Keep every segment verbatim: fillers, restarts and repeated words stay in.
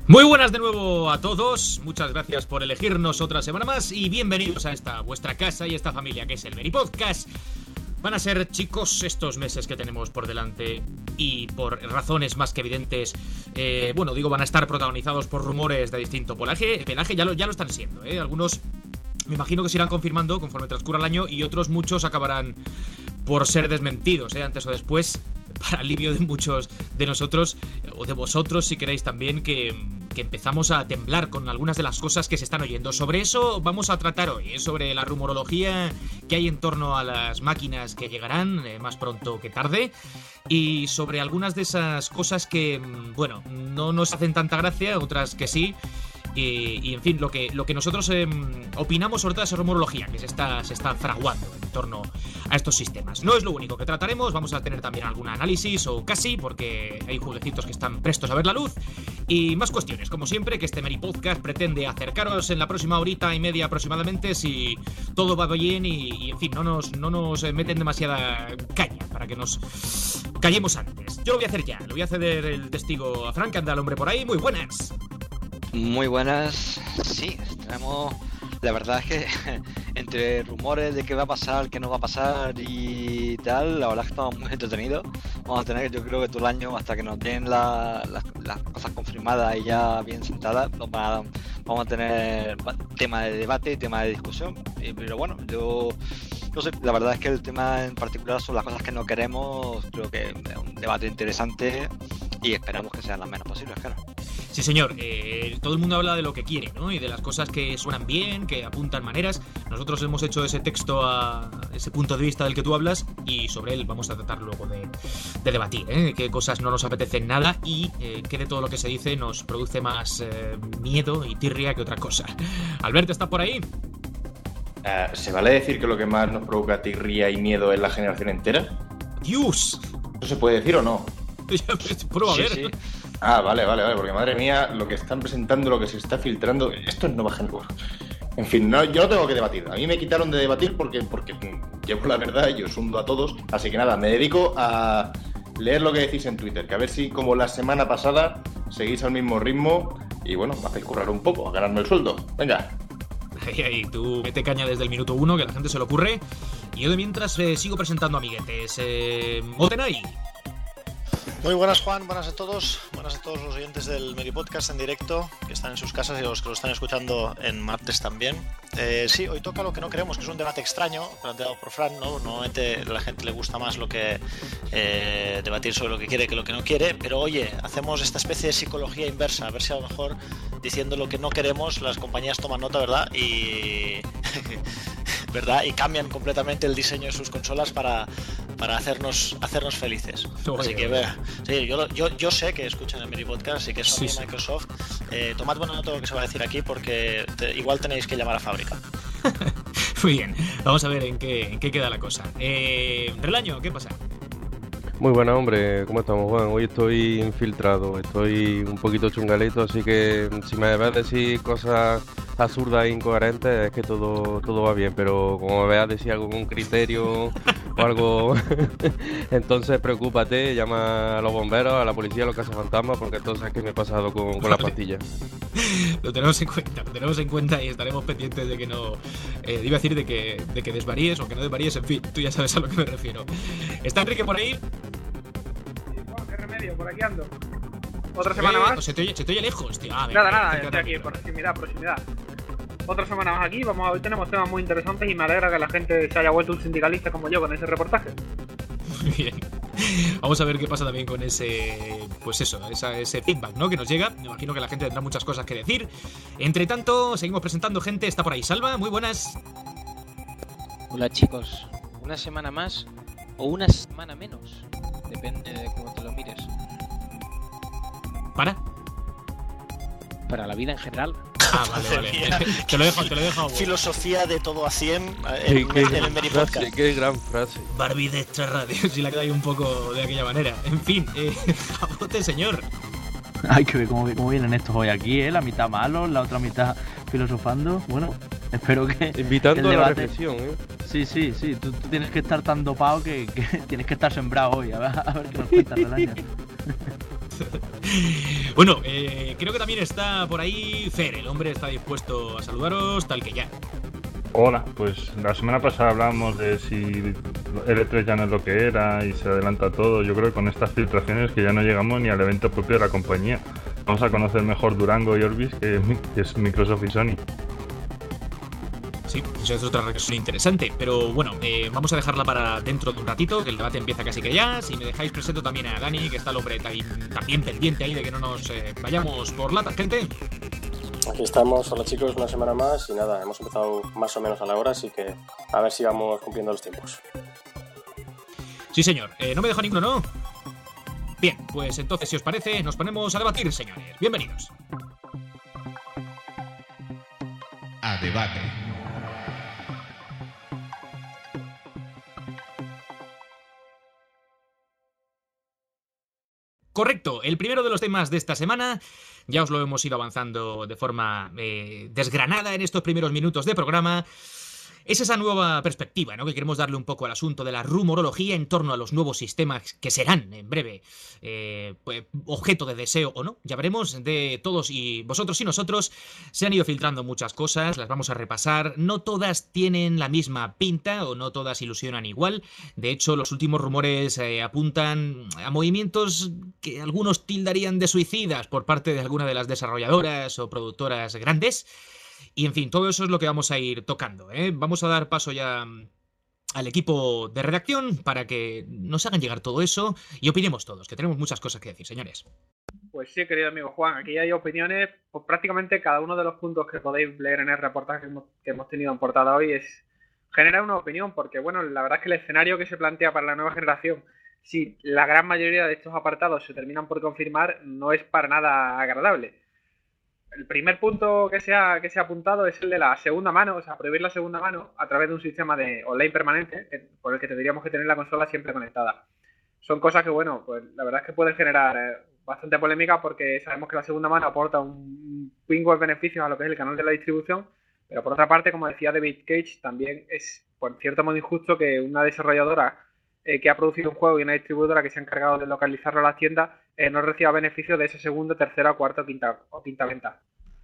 Muy buenas de nuevo a todos, muchas gracias por elegirnos otra semana más y bienvenidos a esta vuestra casa y esta familia que es el Meri Podcast. Van a ser, chicos, estos meses que tenemos por delante y por razones más que evidentes, eh, bueno, digo, van a estar protagonizados por rumores de distinto pelaje, pelaje ya lo, ya lo están siendo, ¿eh? Algunos me imagino que se irán confirmando conforme transcurra el año y otros muchos acabarán por ser desmentidos, ¿eh? Antes o después, para alivio de muchos de nosotros, o de vosotros si queréis también, que, que empezamos a temblar con algunas de las cosas que se están oyendo. Sobre eso vamos a tratar hoy, ¿eh? Sobre la rumorología que hay en torno a las máquinas que llegarán, eh, más pronto que tarde, y sobre algunas de esas cosas que, bueno, no nos hacen tanta gracia, otras que sí. Y, y en fin, lo que, lo que nosotros eh, opinamos sobre toda esa rumorología que se está, se está fraguando en torno a estos sistemas. No es lo único que trataremos, vamos a tener también algún análisis, o casi, porque hay jueguecitos que están prestos a ver la luz. Y más cuestiones, como siempre, que este Meri Podcast pretende acercaros en la próxima horita y media aproximadamente, si todo va bien y, y en fin, no nos, no nos meten demasiada caña para que nos callemos antes. Yo lo voy a hacer ya, le voy a ceder el testigo a Frank, anda el hombre por ahí. Muy buenas. Muy buenas, sí, tenemos, la verdad es que entre rumores de qué va a pasar, qué no va a pasar y tal, la verdad es que estamos muy entretenidos. Vamos a tener, yo creo que todo el año, hasta que nos den la, la, las cosas confirmadas y ya bien sentadas, nos va a, vamos a tener tema de debate y tema de discusión. Y, pero bueno, yo no sé, la verdad es que el tema en particular son las cosas que no queremos, creo que es un debate interesante y esperamos que sean las menos posibles, claro. Sí, señor, eh, todo el mundo habla de lo que quiere, ¿no? Y de las cosas que suenan bien, que apuntan maneras. Nosotros hemos hecho ese texto a ese punto de vista del que tú hablas y sobre él vamos a tratar luego de, de debatir, ¿eh? Qué cosas no nos apetecen nada y eh, qué de todo lo que se dice nos produce más eh, miedo y tirria que otra cosa. Alberto, ¿estás por ahí? Uh, ¿Se vale decir que lo que más nos provoca tirria y miedo es la generación entera? ¡Dios! ¿Eso se puede decir o no? Prueba a ver. Sí, sí. Ah, vale, vale, vale, porque madre mía, lo que están presentando, lo que se está filtrando, esto es Nova Genur. En fin, no, yo no tengo que debatir. A mí me quitaron de debatir porque, porque llevo la verdad y os hundo a todos. Así que nada, me dedico a leer lo que decís en Twitter, que a ver si, como la semana pasada, seguís al mismo ritmo y, bueno, me hacéis currar un poco, a ganarme el sueldo. Venga. Ahí, ahí, tú mete caña desde el minuto uno, que a la gente se le ocurre. Y yo de mientras eh, sigo presentando amiguetes. Eh, Motenay. Muy buenas, Juan, buenas a todos, buenas a todos los oyentes del Meri Podcast en directo, que están en sus casas y los que lo están escuchando en martes también. Eh, sí, hoy toca lo que no queremos, que es un debate extraño, planteado por Fran, ¿no? Normalmente a la gente le gusta más lo que eh, debatir sobre lo que quiere que lo que no quiere, pero oye, hacemos esta especie de psicología inversa, a ver si a lo mejor diciendo lo que no queremos las compañías toman nota, ¿verdad? Y... ¿verdad? Y cambian completamente el diseño de sus consolas para, para hacernos hacernos felices. Oye, así que vea, sí, yo, yo, yo sé que escuchan el Meri Podcast, así que Sony y sí, sí. Microsoft, eh, tomad buena nota de lo que se va a decir aquí porque te, igual tenéis que llamar a fábrica. Muy bien, vamos a ver en qué, en qué queda la cosa. Eh, Relaño, ¿qué pasa? Muy buena, hombre, ¿cómo estamos, Juan? Hoy estoy infiltrado, estoy un poquito chungalito, así que si me vas a decir cosas absurdas e incoherentes es que todo, todo va bien, pero como me veas decir algo con un criterio o algo, entonces preocúpate, llama a los bomberos, a la policía, a los cazafantasmas, porque entonces es que me he pasado con, con vale. las pastillas. Lo tenemos en cuenta, lo tenemos en cuenta y estaremos pendientes de que no, eh, iba a decir de que, de que desvaríes o que no desvaríes, en fin, tú ya sabes a lo que me refiero. ¿Está Enrique por ahí? ¿Qué remedio? Por aquí ando. ¿Otra semana eh, más? Se te oye, se te oye lejos, tío. Ah, nada, nada, estoy aquí, proximidad, proximidad. Otra semana más aquí, vamos, hoy tenemos temas muy interesantes y me alegra que la gente se haya vuelto un sindicalista como yo con ese reportaje. Muy bien. Vamos a ver qué pasa también con ese, pues eso, esa, ese feedback, ¿no? Que nos llega. Me imagino que la gente tendrá muchas cosas que decir. Entre tanto, seguimos presentando gente. Está por ahí Salva, muy buenas. Hola chicos, una semana más o una semana menos, depende de cómo te lo mires. ¿Para? Para la vida en general. Ah, vale, vale. Te lo dejo, te lo dejo. Filosofía de todo a cien en, qué, en el Meri Podcast. Qué gran frase. Barbie de extra radio, si la queda ahí un poco de aquella manera. En fin, eh, jabote, señor. Hay que ver cómo, cómo vienen estos hoy aquí, ¿eh? La mitad malos, la otra mitad filosofando. Bueno, espero que... Invitando que el debate... a la reflexión, ¿eh? Sí, sí, sí. Tú, tú tienes que estar tan dopado que, que tienes que estar sembrado hoy. A ver, a ver qué nos cuentas del año. Bueno, eh, creo que también está por ahí Fer, el hombre está dispuesto a saludaros tal que ya. Hola, pues la semana pasada hablábamos de si el E tres ya no es lo que era y se adelanta todo. Yo creo que con estas filtraciones que ya no llegamos ni al evento propio de la compañía. Vamos a conocer mejor Durango y Orbis, que, que es Microsoft y Sony. Sí, eso es otra reflexión interesante, pero bueno, eh, vamos a dejarla para dentro de un ratito, que el debate empieza casi que ya. Si me dejáis presento también a Dani, que está el hombre también pendiente ahí de que no nos eh, vayamos por la tangente. Aquí estamos, hola chicos, una semana más y nada, hemos empezado más o menos a la hora, así que a ver si vamos cumpliendo los tiempos. Sí señor, eh, no me dejo ninguno, ¿no? Bien, pues entonces si os parece, nos ponemos a debatir, señores. Bienvenidos. A debate. Correcto, el primero de los temas de esta semana, ya os lo hemos ido avanzando de forma eh, desgranada en estos primeros minutos de programa, es esa nueva perspectiva, ¿no?, que queremos darle un poco al asunto de la rumorología en torno a los nuevos sistemas que serán en breve eh, pues, objeto de deseo o no, ya veremos, de todos y vosotros y nosotros. Se han ido filtrando muchas cosas, las vamos a repasar, no todas tienen la misma pinta o no todas ilusionan igual. De hecho, los últimos rumores eh, apuntan a movimientos que algunos tildarían de suicidas por parte de alguna de las desarrolladoras o productoras grandes. Y en fin, todo eso es lo que vamos a ir tocando, ¿eh? Vamos a dar paso ya al equipo de redacción para que nos hagan llegar todo eso y opinemos todos, que tenemos muchas cosas que decir, señores. Pues sí, querido amigo Juan, aquí hay opiniones, pues prácticamente cada uno de los puntos que podéis leer en el reportaje que hemos, que hemos tenido en portada hoy es genera una opinión, porque bueno, la verdad es que el escenario que se plantea para la nueva generación, si la gran mayoría de estos apartados se terminan por confirmar, no es para nada agradable. El primer punto que se, ha, que se ha apuntado es el de la segunda mano, o sea, prohibir la segunda mano a través de un sistema de online permanente que, por el que tendríamos que tener la consola siempre conectada. Son cosas que, bueno, pues la verdad es que pueden generar eh, bastante polémica porque sabemos que la segunda mano aporta un pingo de beneficios a lo que es el canal de la distribución, pero por otra parte, como decía David Cage, también es, por cierto modo, injusto que una desarrolladora eh, que ha producido un juego y una distribuidora que se ha encargado de localizarlo a las tiendas eh, no reciba beneficio de esa segunda, tercera, cuarta o quinta, o quinta venta.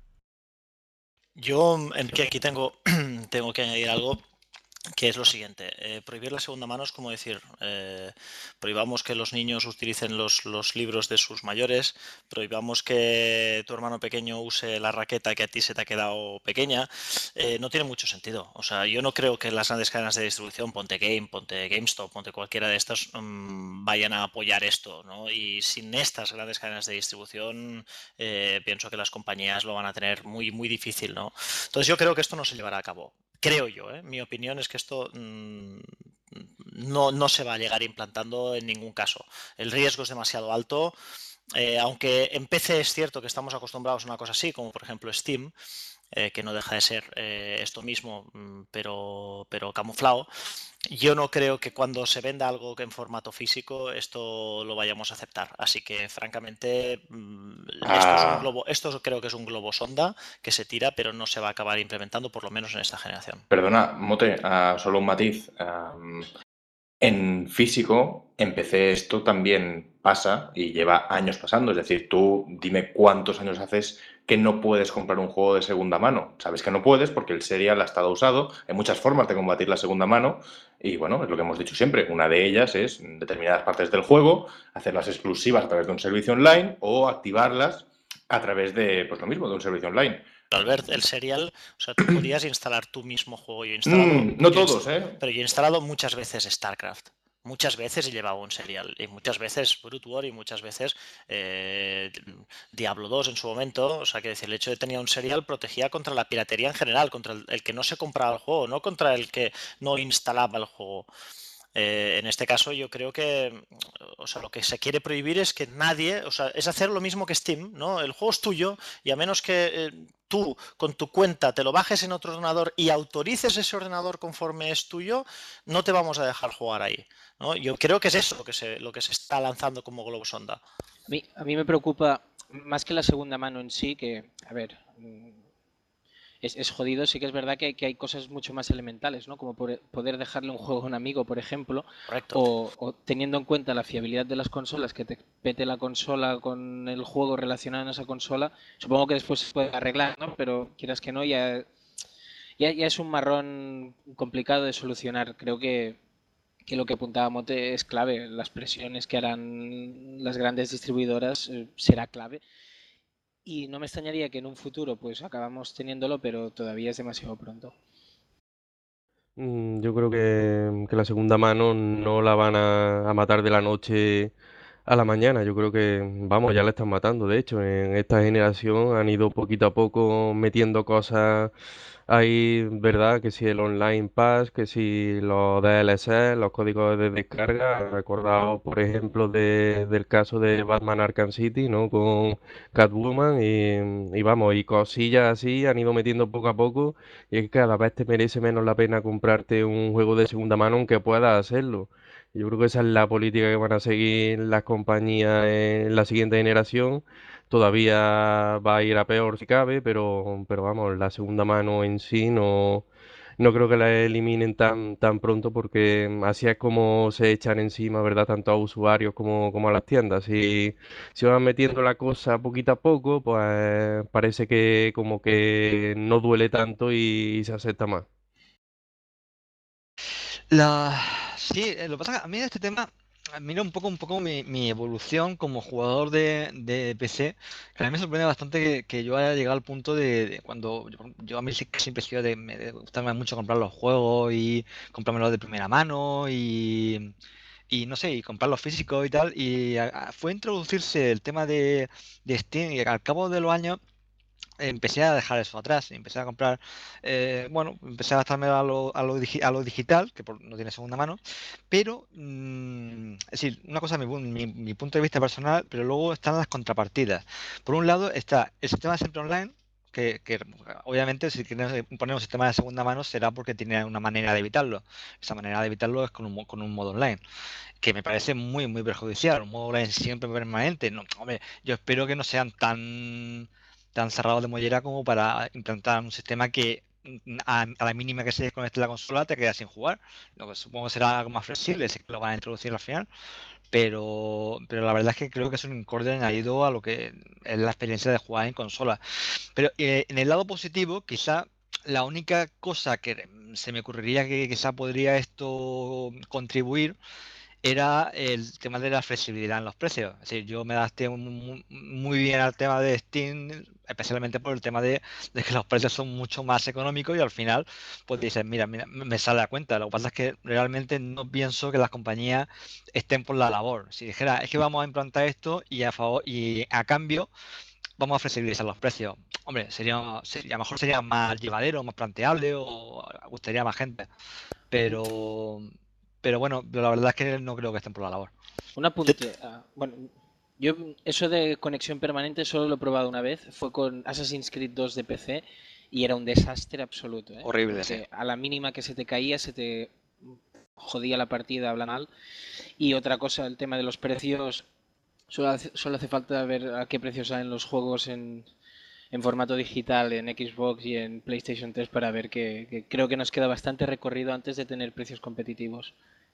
Yo, Enrique, aquí tengo, tengo que añadir algo, que es lo siguiente. Eh, prohibir la segunda mano es como decir, eh, prohibamos que los niños utilicen los, los libros de sus mayores, prohibamos que tu hermano pequeño use la raqueta que a ti se te ha quedado pequeña. Eh, no tiene mucho sentido. O sea, yo no creo que las grandes cadenas de distribución, ponte Game, ponte GameStop, ponte cualquiera de estas, um, vayan a apoyar esto, ¿no? Y sin estas grandes cadenas de distribución, eh, pienso que las compañías lo van a tener muy, muy difícil, ¿no? Entonces yo creo que esto no se llevará a cabo. Creo yo, ¿eh? Mi opinión es que esto mmm, no, no se va a llegar implantando en ningún caso. El riesgo es demasiado alto, eh, aunque en P C es cierto que estamos acostumbrados a una cosa así, como por ejemplo Steam, eh, que no deja de ser eh, esto mismo, pero, pero camuflado. Yo no creo que cuando se venda algo en formato físico esto lo vayamos a aceptar. Así que, francamente, esto, es un globo, esto creo que es un globo sonda que se tira, pero no se va a acabar implementando, por lo menos en esta generación. Perdona, Mote, uh, solo un matiz. Um, en físico, en P C esto también pasa y lleva años pasando. Es decir, tú dime cuántos años haces que no puedes comprar un juego de segunda mano. Sabes que no puedes porque el serial ha estado usado. Hay muchas formas de combatir la segunda mano y, bueno, es lo que hemos dicho siempre. Una de ellas es en determinadas partes del juego hacerlas exclusivas a través de un servicio online o activarlas a través de, pues lo mismo, de un servicio online. Albert, el serial, o sea, tú podías instalar tu mismo juego. Yo he instalado, mm, no yo todos, he, ¿eh? Pero yo he instalado muchas veces StarCraft. Muchas veces he llevado un serial y muchas veces Brood War y muchas veces eh, Diablo dos en su momento. O sea, que decir, el hecho de tener un serial protegía contra la piratería en general, contra el, el que no se compraba el juego, no contra el que no instalaba el juego. Eh, en este caso yo creo que, o sea, lo que se quiere prohibir es que nadie, o sea, es hacer lo mismo que Steam, ¿no? El juego es tuyo y a menos que eh, tú con tu cuenta te lo bajes en otro ordenador y autorices ese ordenador conforme es tuyo, no te vamos a dejar jugar ahí, ¿no? Yo creo que es eso lo que se, lo que se está lanzando como globo sonda. A mí, a mí me preocupa más que la segunda mano en sí, que, a ver, es, es jodido. Sí que es verdad que, que hay cosas mucho más elementales, ¿no? Como por- poder dejarle un juego a un amigo, por ejemplo, Correcto. o, o teniendo en cuenta la fiabilidad de las consolas, que te pete la consola con el juego relacionado en esa consola. Supongo que después se puede arreglar, ¿no? Pero quieras que no, ya, ya, ya es un marrón complicado de solucionar. Creo que, que lo que apuntaba Mote es clave. Las presiones que harán las grandes distribuidoras eh, será clave. Y no me extrañaría que en un futuro pues acabamos teniéndolo, pero todavía es demasiado pronto. Mm, Yo creo que, que la segunda mano no la van a, a matar de la noche a la mañana. Yo creo que, vamos, ya la están matando. De hecho, en esta generación han ido poquito a poco metiendo cosas ahí, ¿verdad? Que si el Online Pass, que si los D L C, los códigos de descarga. Recordado, por ejemplo, de- del caso de Batman Arkham City, ¿no? Con Catwoman y, y vamos, y cosillas así han ido metiendo poco a poco. Y es que cada vez te merece menos la pena comprarte un juego de segunda mano aunque puedas hacerlo. Yo creo que esa es la política que van a seguir las compañías en la siguiente generación. Todavía va a ir a peor si cabe, pero, pero vamos, la segunda mano en sí no, no creo que la eliminen tan, tan pronto porque así es como se echan encima, ¿verdad? Tanto a usuarios como, como a las tiendas. Si, si van metiendo la cosa poquito a poco, pues parece que como que no duele tanto y, y se acepta más. La... Sí, eh, lo que pasa es que a mí de este tema, mira un poco, un poco mi, mi evolución como jugador de, de P C, que a mí me sorprende bastante que, que yo haya llegado al punto de, de cuando yo, yo a mí sí que siempre he sido de, me- de gustarme mucho comprar los juegos y comprármelos de primera mano y, y no sé, y comprar los físicos y tal, y a- a- fue introducirse el tema de, de Steam y al cabo de los años empecé a dejar eso atrás, empecé a comprar, eh, bueno, empecé a gastarme a lo, a lo, digi- a lo digital, que por- no tiene segunda mano, pero, mm, es decir, una cosa es mi, pun- mi- mi punto de vista personal, pero luego están las contrapartidas. Por un lado está el sistema siempre online, que, que, obviamente si queremos poner un sistema de segunda mano será porque tiene una manera de evitarlo. Esa manera de evitarlo es con un, mo- con un modo online, que me parece muy, muy perjudicial. Un modo online siempre permanente. No, hombre, yo espero que no sean tan, tan cerrados de mollera como para implantar un sistema que mm, a, a la mínima que se desconecte la consola te quedas sin jugar. Lo que supongo será algo más flexible, sé que lo van a introducir al final, pero, pero la verdad es que creo que es un incorde añadido a lo que es la experiencia de jugar en consola. Pero eh, en el lado positivo, quizá la única cosa que se me ocurriría que quizá podría esto contribuir era el tema de la flexibilidad en los precios. Es decir, yo me adapté mu- muy bien al tema de Steam, especialmente por el tema de, de que los precios son mucho más económicos y al final, pues dices, mira, mira, me sale a cuenta. Lo que pasa es que realmente no pienso que las compañías estén por la labor. Si dijera, es que vamos a implantar esto y a favor y a cambio vamos a flexibilizar los precios. Hombre, sería, sería a lo mejor sería más llevadero, más planteable o gustaría a más gente. Pero, pero bueno, la verdad es que no creo que estén por la labor. Un apunte. ah, bueno, yo eso de conexión permanente solo lo he probado una vez. Fue con Assassin's Creed dos de P C y era un desastre absoluto, ¿eh? Horrible, sí. Porque a la mínima que se te caía se te jodía la partida, habla mal. Y otra cosa, el tema de los precios. Solo hace, solo hace falta ver a qué precios salen los juegos en, en formato digital en Xbox y en PlayStation tres para ver que, que creo que nos queda bastante recorrido antes de tener precios competitivos.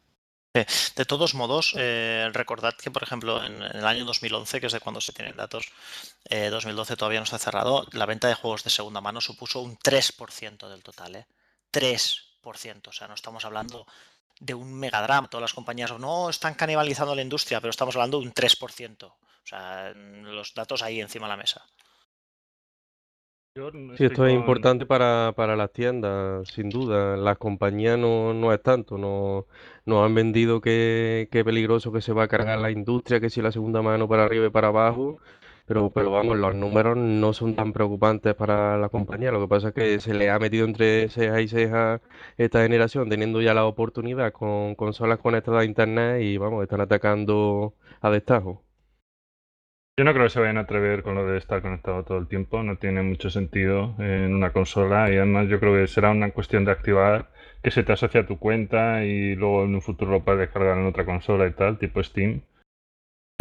De todos modos, eh, recordad que, por ejemplo, en, en el año dos mil once, que es de cuando se tienen datos, eh, dos mil doce todavía no está cerrado, la venta de juegos de segunda mano supuso un tres por ciento del total, ¿eh? tres por ciento, o sea, no estamos hablando de un megadrama. Todas las compañías no están canibalizando la industria, pero estamos hablando de un tres por ciento. O sea, los datos ahí encima de la mesa. Yo no Sí, estoy esto es con... importante para, para las tiendas, sin duda. Las compañías no, no es tanto. No, nos han vendido que, que peligroso que se va a cargar la industria, que si la segunda mano para arriba y para abajo. Pero, pero vamos, los números no son tan preocupantes para la compañía. Lo que pasa es que se le ha metido entre ceja y ceja esta generación, teniendo ya la oportunidad con consolas conectadas a internet y vamos, están atacando a destajo. Yo no creo que se vayan a atrever con lo de estar conectado todo el tiempo, no tiene mucho sentido en una consola y además yo creo que será una cuestión de activar que se te asocia a tu cuenta y luego en un futuro lo puedes descargar en otra consola y tal, tipo Steam.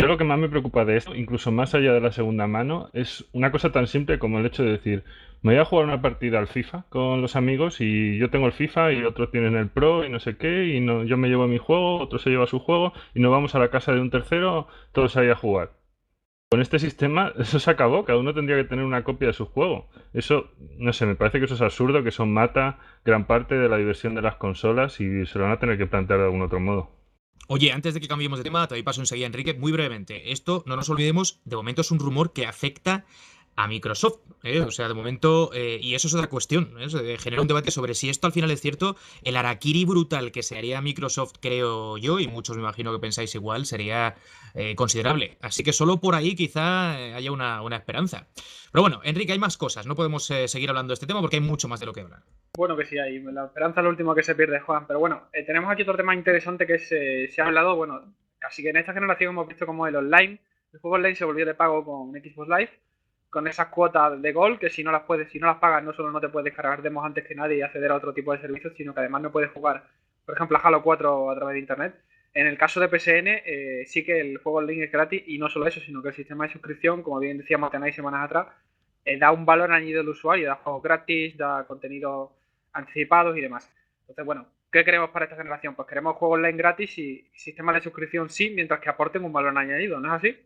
Yo lo que más me preocupa de esto, incluso más allá de la segunda mano, es una cosa tan simple como el hecho de decir, me voy a jugar una partida al FIFA con los amigos y yo tengo el FIFA y otros tienen el Pro y no sé qué, y no, yo me llevo mi juego, otro se lleva su juego y nos vamos a la casa de un tercero, todos ahí a jugar. Con este sistema eso se acabó, cada uno tendría que tener una copia de su juego. Eso, no sé, me parece que eso es absurdo, que eso mata gran parte de la diversión de las consolas y se lo van a tener que plantear de algún otro modo. Oye, antes de que cambiemos de tema, te doy paso enseguida, Enrique, muy brevemente. Esto, no nos olvidemos, de momento es un rumor que afecta a Microsoft, ¿eh? O sea, de momento, eh, y eso es otra cuestión, ¿eh? Se genera un debate sobre si esto al final es cierto. El harakiri brutal que se haría a Microsoft, creo yo, y muchos me imagino que pensáis igual, sería eh, considerable. Así que solo por ahí quizá eh, haya una, una esperanza. Pero bueno, Enrique, hay más cosas, no podemos eh, seguir hablando de este tema porque hay mucho más de lo que hablar. Bueno, que sí, hay. La esperanza es lo último que se pierde, Juan. Pero bueno, eh, tenemos aquí otro tema interesante que es, eh, se ha hablado, bueno, casi que en esta generación hemos visto como el online, el juego online se volvió de pago con Xbox Live, con esas cuotas de Gold, que si no las puedes, si no las pagas, no solo no te puedes descargar demos antes que nadie y acceder a otro tipo de servicios, sino que además no puedes jugar, por ejemplo, a Halo cuatro a través de internet. En el caso de P S N, eh, sí que el juego online es gratis, y no solo eso, sino que el sistema de suscripción, como bien decíamos tenéis semanas atrás, eh, da un valor añadido al usuario, da juegos gratis, da contenidos anticipados y demás. Entonces, bueno, ¿qué queremos para esta generación? Pues queremos juegos online gratis y sistemas de suscripción sí, mientras que aporten un valor añadido, ¿no es así?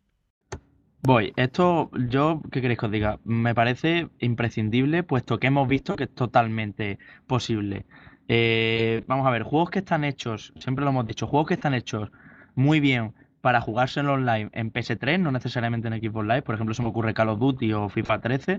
Voy, esto yo, ¿qué queréis que os diga? Me parece imprescindible, puesto que hemos visto que es totalmente posible. Eh, vamos a ver, juegos que están hechos, siempre lo hemos dicho, juegos que están hechos muy bien para jugarse en online en P S tres, no necesariamente en Xbox Live. Por ejemplo, se me ocurre Call of Duty o FIFA trece.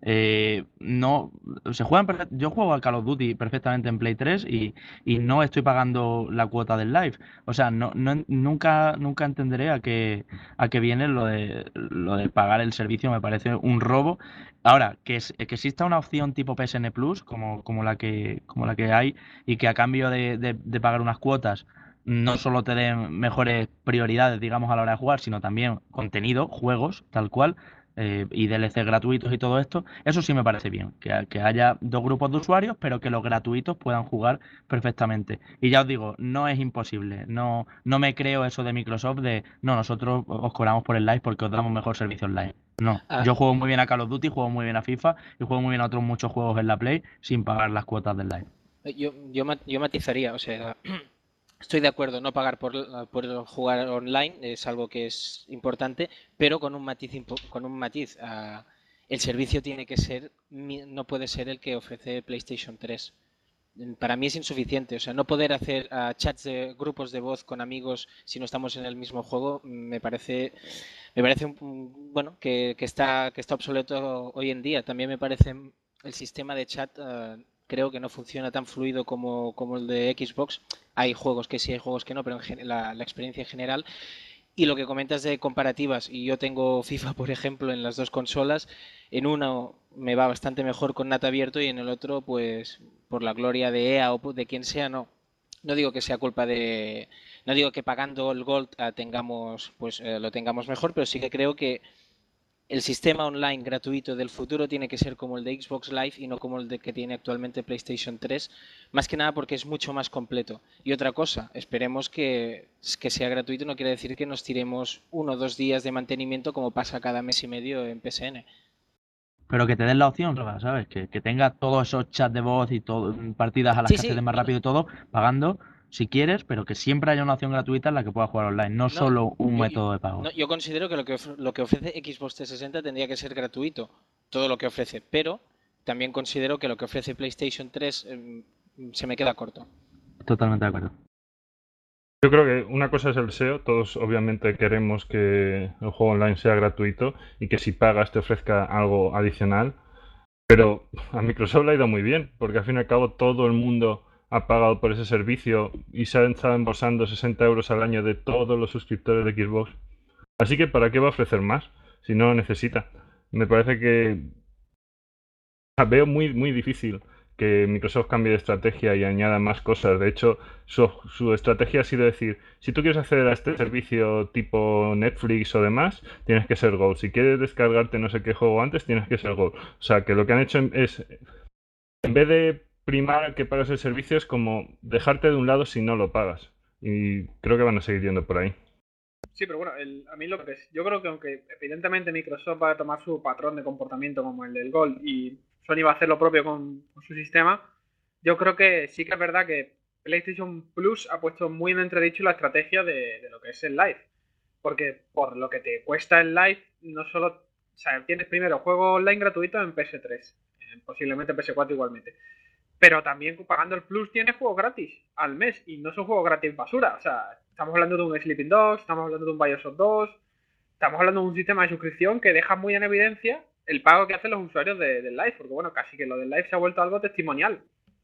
Eh, no, se juegan perfe- yo juego a Call of Duty perfectamente en Play tres y, y no estoy pagando la cuota del Live. O sea, no, no, nunca, nunca entenderé a qué, a qué viene lo de, lo de pagar el servicio, me parece un robo. Ahora, que, es, que exista una opción tipo P S N Plus, como, como, la que, como la que hay, y que a cambio de, de, de pagar unas cuotas no solo te den mejores prioridades, digamos, a la hora de jugar, sino también contenido, juegos, tal cual, eh, y D L C gratuitos y todo esto, eso sí me parece bien, que, que haya dos grupos de usuarios, pero que los gratuitos puedan jugar perfectamente. Y ya os digo, no es imposible, no, no me creo eso de Microsoft de, no, nosotros os cobramos por el live porque os damos mejor servicio online. No, Ah. yo juego muy bien a Call of Duty, juego muy bien a FIFA y juego muy bien a otros muchos juegos en la Play sin pagar las cuotas del live. Yo, yo, ma- yo matizaría, o sea, estoy de acuerdo, no pagar por, por jugar online es algo que es importante, pero con un matiz, impo- con un matiz. ah, el servicio tiene que ser, mi- no puede ser el que ofrece PlayStation tres. Para mí es insuficiente, o sea, no poder hacer ah, chats de grupos de voz con amigos si no estamos en el mismo juego, me parece, me parece un- un- bueno, que, que está, que está obsoleto hoy en día. También me parece el sistema de chat, ah, creo que no funciona tan fluido como, como el de Xbox. Hay juegos que sí, hay juegos que no, pero en gen- la, la experiencia en general. Y lo que comentas de comparativas, y yo tengo FIFA, por ejemplo, en las dos consolas, en uno me va bastante mejor con NAT abierto y en el otro, pues, por la gloria de E A o de quien sea, no. No digo que sea culpa de... No digo que pagando el Gold ah, tengamos, pues, eh, lo tengamos mejor, pero sí que creo que el sistema online gratuito del futuro tiene que ser como el de Xbox Live y no como el de que tiene actualmente PlayStation tres, más que nada porque es mucho más completo. Y otra cosa, esperemos que, que sea gratuito, no quiere decir que nos tiremos uno o dos días de mantenimiento como pasa cada mes y medio en P S N. Pero que te den la opción, Rafa, ¿sabes? Que, que tengas todos esos chats de voz y todo, partidas a las Sí, que sí, accedes más no, no, rápido y todo, pagando si quieres, pero que siempre haya una opción gratuita en la que puedas jugar online, no no, solo un yo, yo- método de pago. no, yo considero que lo que, of- lo que ofrece Xbox trescientos sesenta tendría que ser gratuito, todo lo que ofrece, pero también considero que lo que ofrece PlayStation tres em, se me queda corto. Totalmente de acuerdo. Yo creo que una cosa es el S E O, todos obviamente queremos que el juego online sea gratuito y que si pagas te ofrezca algo adicional, pero a Microsoft le ha ido muy bien, porque al fin y al cabo todo el mundo ha pagado por ese servicio y se han estado embolsando sesenta euros al año de todos los suscriptores de Xbox. Así que ¿para qué va a ofrecer más si no lo necesita? Me parece que veo muy, muy difícil que Microsoft cambie de estrategia y añada más cosas. De hecho, su, su estrategia ha sido decir, si tú quieres acceder a este servicio tipo Netflix o demás, tienes que ser Gold. Si quieres descargarte no sé qué juego antes, tienes que ser Gold. O sea, que lo que han hecho es, en vez de primar que pagues el servicio, es como dejarte de un lado si no lo pagas. Y creo que van a seguir yendo por ahí. Sí, pero bueno, el, a mí lo que es, yo creo que aunque evidentemente Microsoft va a tomar su patrón de comportamiento como el del Gold y Sony va a hacer lo propio con, con su sistema, yo creo que sí que es verdad que PlayStation Plus ha puesto muy en entredicho la estrategia de, de lo que es el Live. Porque por lo que te cuesta el Live, no solo, o sea, tienes primero juego online gratuito en P S tres, eh, posiblemente P S cuatro igualmente. Pero también pagando el Plus tienes juegos gratis al mes y no son juegos gratis basura. O sea, estamos hablando de un Sleeping Dogs, estamos hablando de un BioShock dos, estamos hablando de un sistema de suscripción que deja muy en evidencia el pago que hacen los usuarios de, del Live, porque bueno, casi que lo del Live se ha vuelto algo testimonial.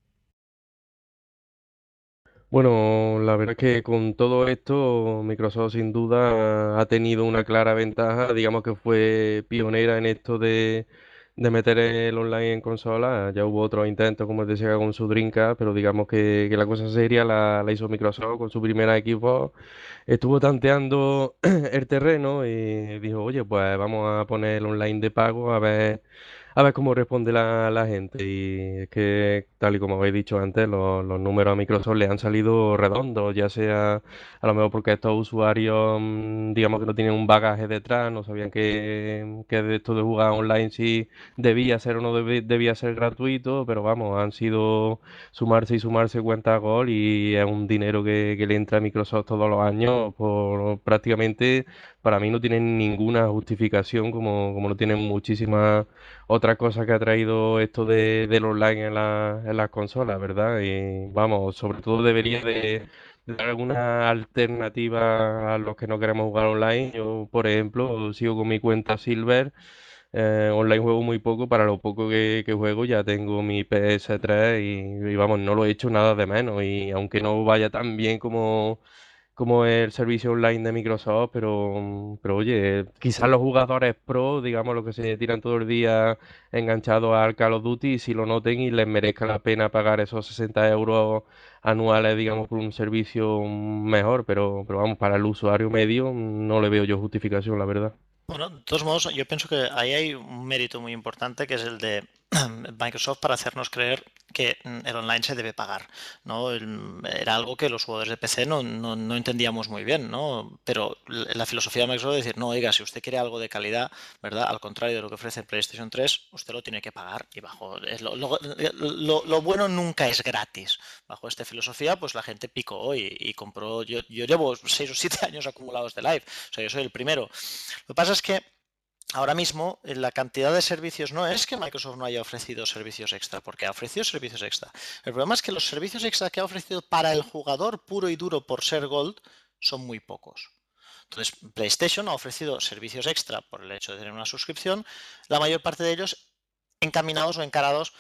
Bueno, la verdad es que con todo esto, Microsoft sin duda ha tenido una clara ventaja, digamos que fue pionera en esto de, de meter el online en consola. Ya hubo otros intentos, como te decía, con su Dreamcast, pero digamos que, que la cosa seria la, la hizo Microsoft con su primera Xbox. Estuvo tanteando el terreno y dijo, oye, pues vamos a poner el online de pago a ver, a ver cómo responde la, la gente. Y es que, tal y como habéis dicho antes, los, los números a Microsoft le han salido redondos, ya sea a lo mejor porque estos usuarios, mm, digamos que no tienen un bagaje detrás, no sabían que, que de esto de jugar online sí debía ser o no debe- debía ser gratuito, pero vamos, han sido sumarse y sumarse cuenta gol y es un dinero que, que le entra a Microsoft todos los años por prácticamente, para mí no tienen ninguna justificación como, como no tienen muchísimas otras cosas que ha traído esto de, del online en, la- en las consolas, ¿verdad? Y vamos, sobre todo debería de, de dar alguna alternativa a los que no queremos jugar online. Yo, por ejemplo, sigo con mi cuenta Silver. Eh, online juego muy poco, para lo poco que, que juego ya tengo mi P S tres y, y vamos, no lo he hecho nada de menos. Y aunque no vaya tan bien como, como el servicio online de Microsoft, pero, pero oye, quizás los jugadores pro, digamos, los que se tiran todo el día enganchados al Call of Duty, si lo noten y les merezca la pena pagar esos sesenta euros anuales, digamos, por un servicio mejor, pero, pero vamos, para el usuario medio no le veo yo justificación, la verdad. Bueno, de todos modos, yo pienso que ahí hay un mérito muy importante que es el de Microsoft para hacernos creer que mm, el online se debe pagar, ¿no? El- Era algo que los jugadores de P C no, no, no entendíamos muy bien, ¿no? Pero l- la filosofía de Microsoft es decir, no, oiga, si usted quiere algo de calidad, ¿verdad? Al contrario de lo que ofrece PlayStation tres, usted lo tiene que pagar y bajo... es lo, lo- lo- lo bueno nunca es gratis. Bajo esta filosofía, pues la gente picó y, y compró... Yo, yo llevo seis o siete años acumulados de Live, o sea, yo soy el primero. Lo que pasa es que ahora mismo eh, la cantidad de servicios no es que Microsoft no haya ofrecido servicios extra, porque ha ofrecido servicios extra. El problema es que los servicios extra que ha ofrecido para el jugador puro y duro por ser Gold son muy pocos. Entonces, PlayStation ha ofrecido servicios extra por el hecho de tener una suscripción, la mayor parte de ellos encaminados o encarados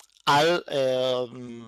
al, eh,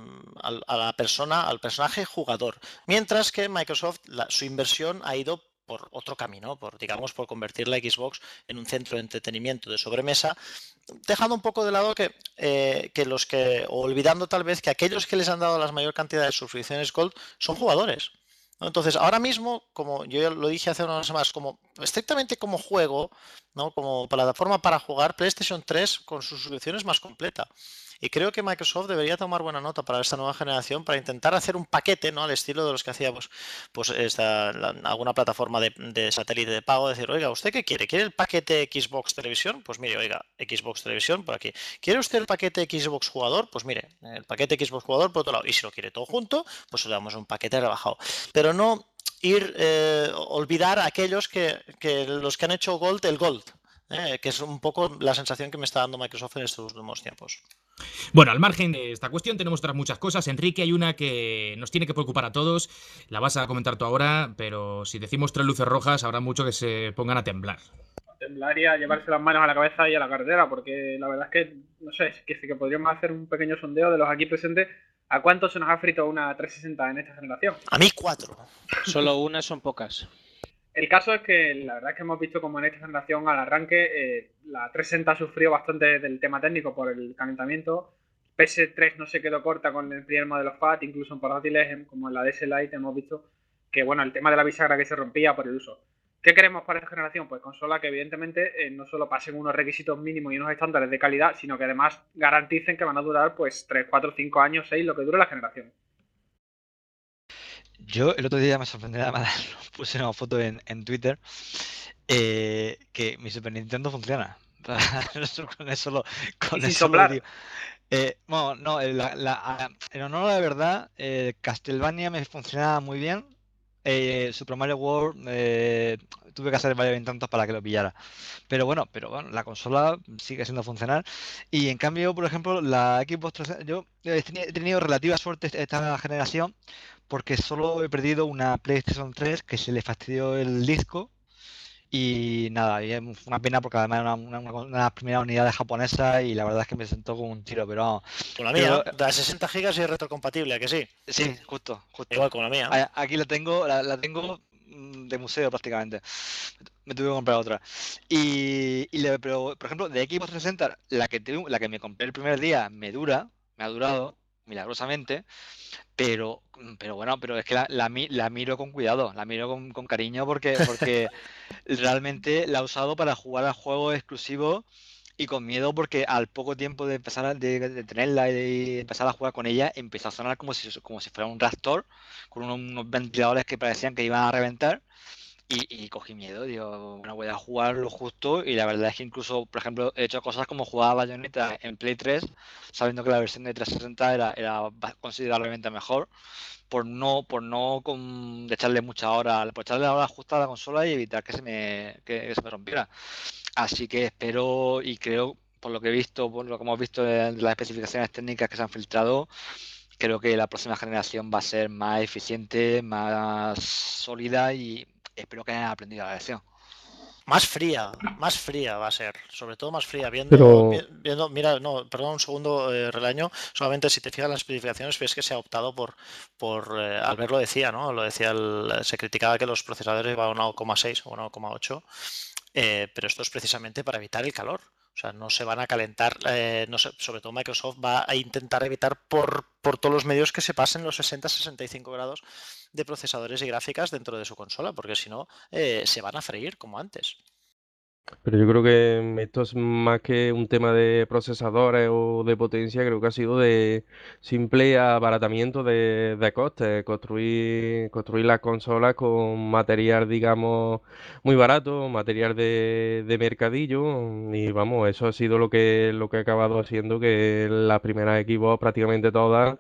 al- a la persona, al personaje jugador. Mientras que Microsoft, la- su inversión ha ido por otro camino, por digamos, por convertir la Xbox en un centro de entretenimiento de sobremesa, dejando un poco de lado que, eh, que los que, o olvidando tal vez que aquellos que les han dado la mayor cantidad de suscripciones Gold son jugadores. ¿No? Entonces, ahora mismo, como yo ya lo dije hace unas semanas, como estrictamente como juego, ¿no? Como plataforma para jugar, PlayStation tres con sus suscripciones es más completa. Y creo que Microsoft debería tomar buena nota para esta nueva generación, para intentar hacer un paquete, ¿no? Al estilo de los que hacíamos, pues, esta, la- alguna plataforma de, de satélite de pago, decir, oiga, ¿usted qué quiere? ¿Quiere el paquete Xbox Televisión? Pues mire, oiga, Xbox Televisión por aquí. ¿Quiere usted el paquete Xbox Jugador? Pues mire, el paquete Xbox Jugador por otro lado. Y si lo quiere todo junto, pues le damos un paquete rebajado. Pero no ir, eh, olvidar a aquellos que, que los que han hecho Gold, el Gold. ¿eh? Que es un poco la sensación que me está dando Microsoft en estos últimos tiempos. Bueno, al margen de esta cuestión tenemos otras muchas cosas. Enrique, hay una que nos tiene que preocupar a todos. La vas a comentar tú ahora, pero si decimos tres luces rojas, habrá mucho que se pongan a temblar. A temblar y a llevarse las manos a la cabeza y a la cartera, porque la verdad es que, no sé, es que, sí que podríamos hacer un pequeño sondeo de los aquí presentes. ¿A cuánto se nos ha frito una trescientos sesenta en esta generación? A mí cuatro. Solo una son pocas. El caso es que la verdad es que hemos visto como en esta generación al arranque eh, la trescientos sesenta sufrió bastante del tema técnico por el calentamiento. P S tres no se quedó corta con el primer modelo F A T, incluso en portátiles como en la D S Lite hemos visto que bueno, el tema de la bisagra que se rompía por el uso. ¿Qué queremos para esta generación? Pues consola que evidentemente eh, no solo pasen unos requisitos mínimos y unos estándares de calidad, sino que además garanticen que van a durar pues tres, cuatro, cinco años, seis, lo que dure la generación. Yo el otro día me sorprendí, además, puse una foto en, en Twitter, eh, que mi Super Nintendo funciona. Con eso lo, con Y sin eso lo soplar. digo. Eh, bueno, no, eh, la- la- a- en honor a la verdad, eh, Castlevania me funcionaba muy bien. Eh, Super Mario World, eh, tuve que hacer varios intentos para que lo pillara. Pero bueno, pero bueno, la consola sigue siendo funcional. Y en cambio, por ejemplo, la Xbox trescientos, yo he teni- he tenido relativa suerte esta generación porque solo he perdido una PlayStation tres que se le fastidió el disco. Y nada, y es una pena porque además era una, una, una de las primeras unidades japonesas y la verdad es que me sentó como un tiro, pero vamos. Con la Pero mía, da sesenta gigas y es retrocompatible, ¿a que sí? sí, justo, justo. Igual con la mía. A- Aquí la tengo, la, la tengo mm, de museo prácticamente. Me tuve que comprar otra. Y, y le- pero, por ejemplo, de Xbox trescientos sesenta, la que, tengo- la que me compré el primer día me dura, me ha durado, milagrosamente. Pero, pero bueno, pero es que la, la, mi- la miro con cuidado, la miro con, con cariño porque, porque realmente la he usado para jugar a juegos exclusivos y con miedo porque al poco tiempo de empezar a, de, de tenerla y de empezar a jugar con ella, empezó a sonar como si, como si fuera un reactor, con unos, unos ventiladores que parecían que iban a reventar. Y, y cogí miedo, digo, bueno, voy a jugar lo justo y la verdad es que incluso, por ejemplo, he hecho cosas como jugar a Bayonetta en Play tres, sabiendo que la versión de trescientos sesenta era, era ba- considerablemente mejor, por no, por no con, de echarle mucha hora, por echarle la hora justa a la consola y evitar que se me, que, que se me rompiera. Así que espero y creo, por lo que he visto, por lo que hemos visto de, de las especificaciones técnicas que se han filtrado, creo que la próxima generación va a ser más eficiente, más sólida y espero que hayan aprendido la lección. Más fría, más fría va a ser, sobre todo más fría, viendo, Pero vi- viendo, mira, no, perdón un segundo, eh, Relaño, solamente si te fijas en las especificaciones ves que se ha optado por, por eh, Albert lo decía, ¿no? Lo decía, el- se criticaba que los procesadores iban a uno coma seis o uno coma ocho, eh, pero esto es precisamente para evitar el calor. O sea, no se van a calentar, eh, no sé, sobre todo Microsoft va a intentar evitar por, por todos los medios que se pasen los sesenta a sesenta y cinco grados de procesadores y gráficas dentro de su consola, porque si no, eh, se van a freír como antes. Pero yo creo que esto es más que un tema de procesadores o de potencia, creo que ha sido de simple abaratamiento de, de costes, construir, construir las consolas con material, digamos, muy barato, material de, de mercadillo, y vamos, eso ha sido lo que, lo que ha acabado haciendo que las primeras Xbox prácticamente todas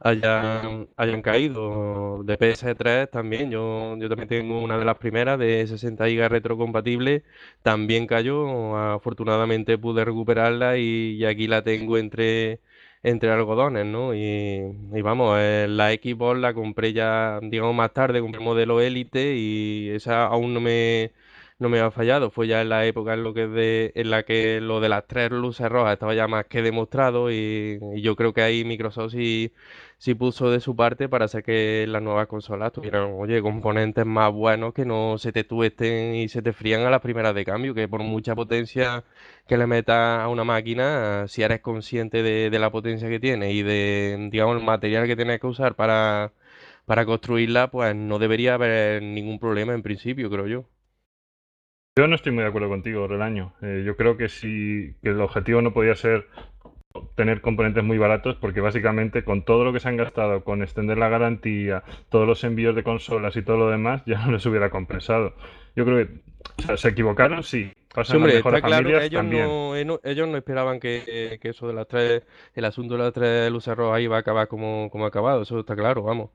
hayan, hayan caído. De P S tres también, yo, yo también tengo una de las primeras de sesenta gigas retrocompatible, también cayó, afortunadamente pude recuperarla y, y aquí la tengo entre, entre algodones, ¿no? Y, y vamos, eh, la Xbox la compré ya, digamos, más tarde, compré el modelo Elite y esa aún no me, no me ha fallado. Fue ya en la época en, lo que de, en la que lo de las tres luces rojas estaba ya más que demostrado y, y yo creo que ahí Microsoft sí, sí puso de su parte para hacer que las nuevas consolas tuvieran, oye, componentes más buenos que no se te tuesten y se te frían a las primeras de cambio, que por mucha potencia que le metas a una máquina, si eres consciente de, de la potencia que tiene y de, digamos, el material que tienes que usar para, para construirla, pues no debería haber ningún problema en principio, creo yo. Yo no estoy muy de acuerdo contigo, Relaño. Eh, yo creo que sí, que el objetivo no podía ser tener componentes muy baratos porque básicamente con todo lo que se han gastado, con extender la garantía, todos los envíos de consolas y todo lo demás, ya no les hubiera compensado. Yo creo que o sea, se equivocaron, sí. Sí, Pasan las hombre, mejores está claro que familias ellos también. no, eh, no- ellos no esperaban que, que eso de las tres, el asunto de las tres luces rojas iba a acabar como, como ha acabado, eso está claro, vamos.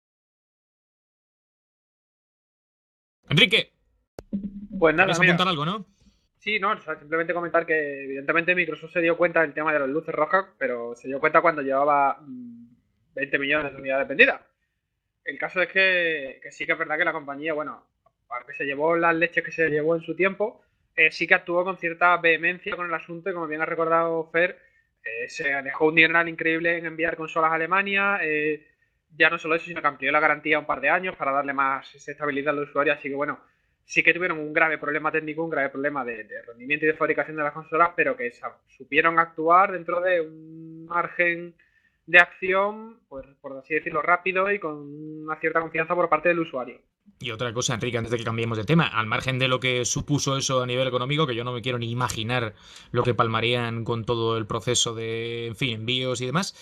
Enrique, Pues nada, ¿quieres mira. apuntar algo, no? Sí, no, o sea, simplemente comentar que evidentemente Microsoft se dio cuenta del tema de las luces rojas, pero se dio cuenta cuando llevaba mm, veinte millones de unidades vendidas. El caso es que, que sí que es verdad que la compañía, bueno, aunque se llevó las leches que se llevó en su tiempo, eh, sí que actuó con cierta vehemencia con el asunto y como bien ha recordado Fer, eh, se dejó un dineral increíble en enviar consolas a Alemania, eh, ya no solo eso, sino que amplió la garantía un par de años para darle más estabilidad al usuario, así que bueno, sí que tuvieron un grave problema técnico, un grave problema de, de rendimiento y de fabricación de las consolas, pero que supieron actuar dentro de un margen de acción, pues por así decirlo, rápido y con una cierta confianza por parte del usuario. Y otra cosa, Enrique, antes de que cambiemos de tema, al margen de lo que supuso eso a nivel económico, que yo no me quiero ni imaginar lo que palmarían con todo el proceso de, en fin, envíos y demás,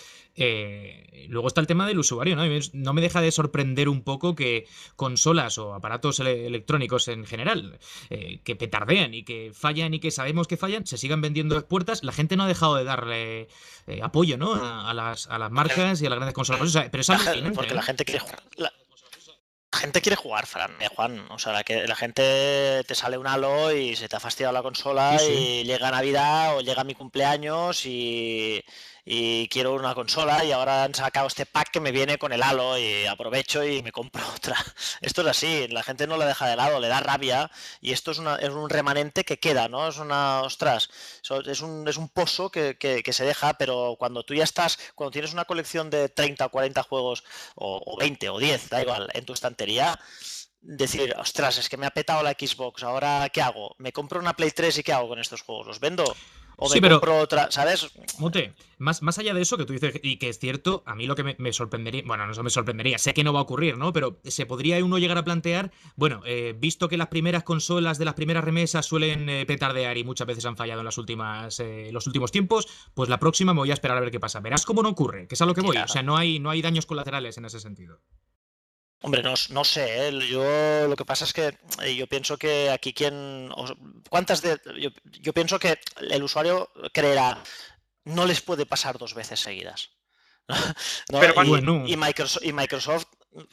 eh, luego está el tema del usuario, ¿no? No me deja de sorprender un poco que consolas o aparatos ele electrónicos en general, eh, que petardean y que fallan y que sabemos que fallan, se sigan vendiendo las puertas. La gente no ha dejado de darle eh, apoyo, ¿no? A, a, las, a las marcas y a las grandes consolas. O sea, pero es alucinante, Porque ¿eh? la gente quiere jugar. La... La gente quiere jugar, Fran, eh, Juan. O sea, la, que, la gente te sale un Halo y se te ha fastidiado la consola sí, sí. y llega Navidad o llega mi cumpleaños y, y quiero una consola y ahora han sacado este pack que me viene con el Halo y aprovecho y me compro otra. Esto es así, la gente no la deja de lado, le da rabia y esto es, una, es un remanente que queda, ¿no? Es una, ostras, es un, es un pozo que, que, que se deja, pero cuando tú ya estás, cuando tienes una colección de treinta o cuarenta juegos o, o veinte o diez, da igual, en tu estantería, decir, ostras, es que me ha petado la Xbox, ahora ¿qué hago? ¿Me compro una Play tres y qué hago con estos juegos? ¿Los vendo? O me sí, pero, compro otra, ¿sabes? Mute, más, más allá de eso que tú dices, y que es cierto, a mí lo que me, me sorprendería, bueno, no me sorprendería, sé que no va a ocurrir, ¿no? Pero se podría uno llegar a plantear, bueno, eh, visto que las primeras consolas de las primeras remesas suelen eh, petardear y muchas veces han fallado en las últimas, eh, los últimos tiempos, pues la próxima me voy a esperar a ver qué pasa. Verás cómo no ocurre, que es a lo que voy, claro. O sea, no hay, no hay daños colaterales en ese sentido. Hombre, no, no sé, ¿eh? Yo lo que pasa es que yo pienso que aquí quien... ¿Cuántas de...? Yo, yo pienso que el usuario creerá, no les puede pasar dos veces seguidas. ¿No? Pero y, bueno. y, Microsoft, y Microsoft,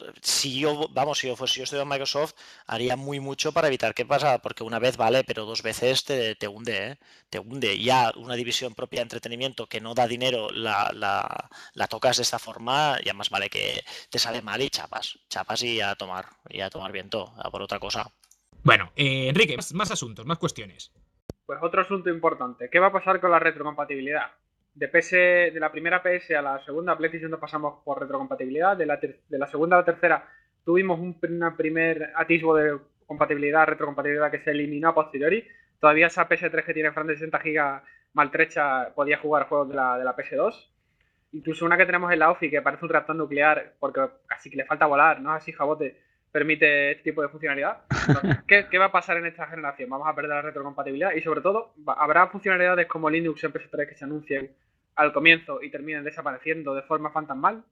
si yo, vamos, si yo fuese, si yo estuviera en Microsoft, haría muy mucho para evitar qué pasa, porque una vez vale, pero dos veces te, te hunde, ¿eh? Te hunde. Ya una división propia de entretenimiento que no da dinero, la, la, la tocas de esta forma, ya más vale que te sale mal y chapas, chapas y a tomar, y a tomar viento, a por otra cosa. Bueno, eh, Enrique, más, más asuntos, más cuestiones. Pues otro asunto importante, ¿qué va a pasar con la retrocompatibilidad? De, P S, de la primera P S a la segunda PlayStation nos pasamos por retrocompatibilidad. De la, ter, de la segunda a la tercera tuvimos un una primer atisbo de compatibilidad, retrocompatibilidad que se eliminó a posteriori. Todavía esa P S tres que tiene Fran de sesenta gigas maltrecha podía jugar juegos de la, de la P S dos. Incluso una que tenemos en la O F I que parece un reactor nuclear porque casi que le falta volar, ¿no? Así Jabote permite este tipo de funcionalidad. ¿Qué, ¿Qué va a pasar en esta generación? Vamos a perder la retrocompatibilidad y sobre todo habrá funcionalidades como Linux en P S tres que se anuncien al comienzo y terminen desapareciendo de forma fantasmal.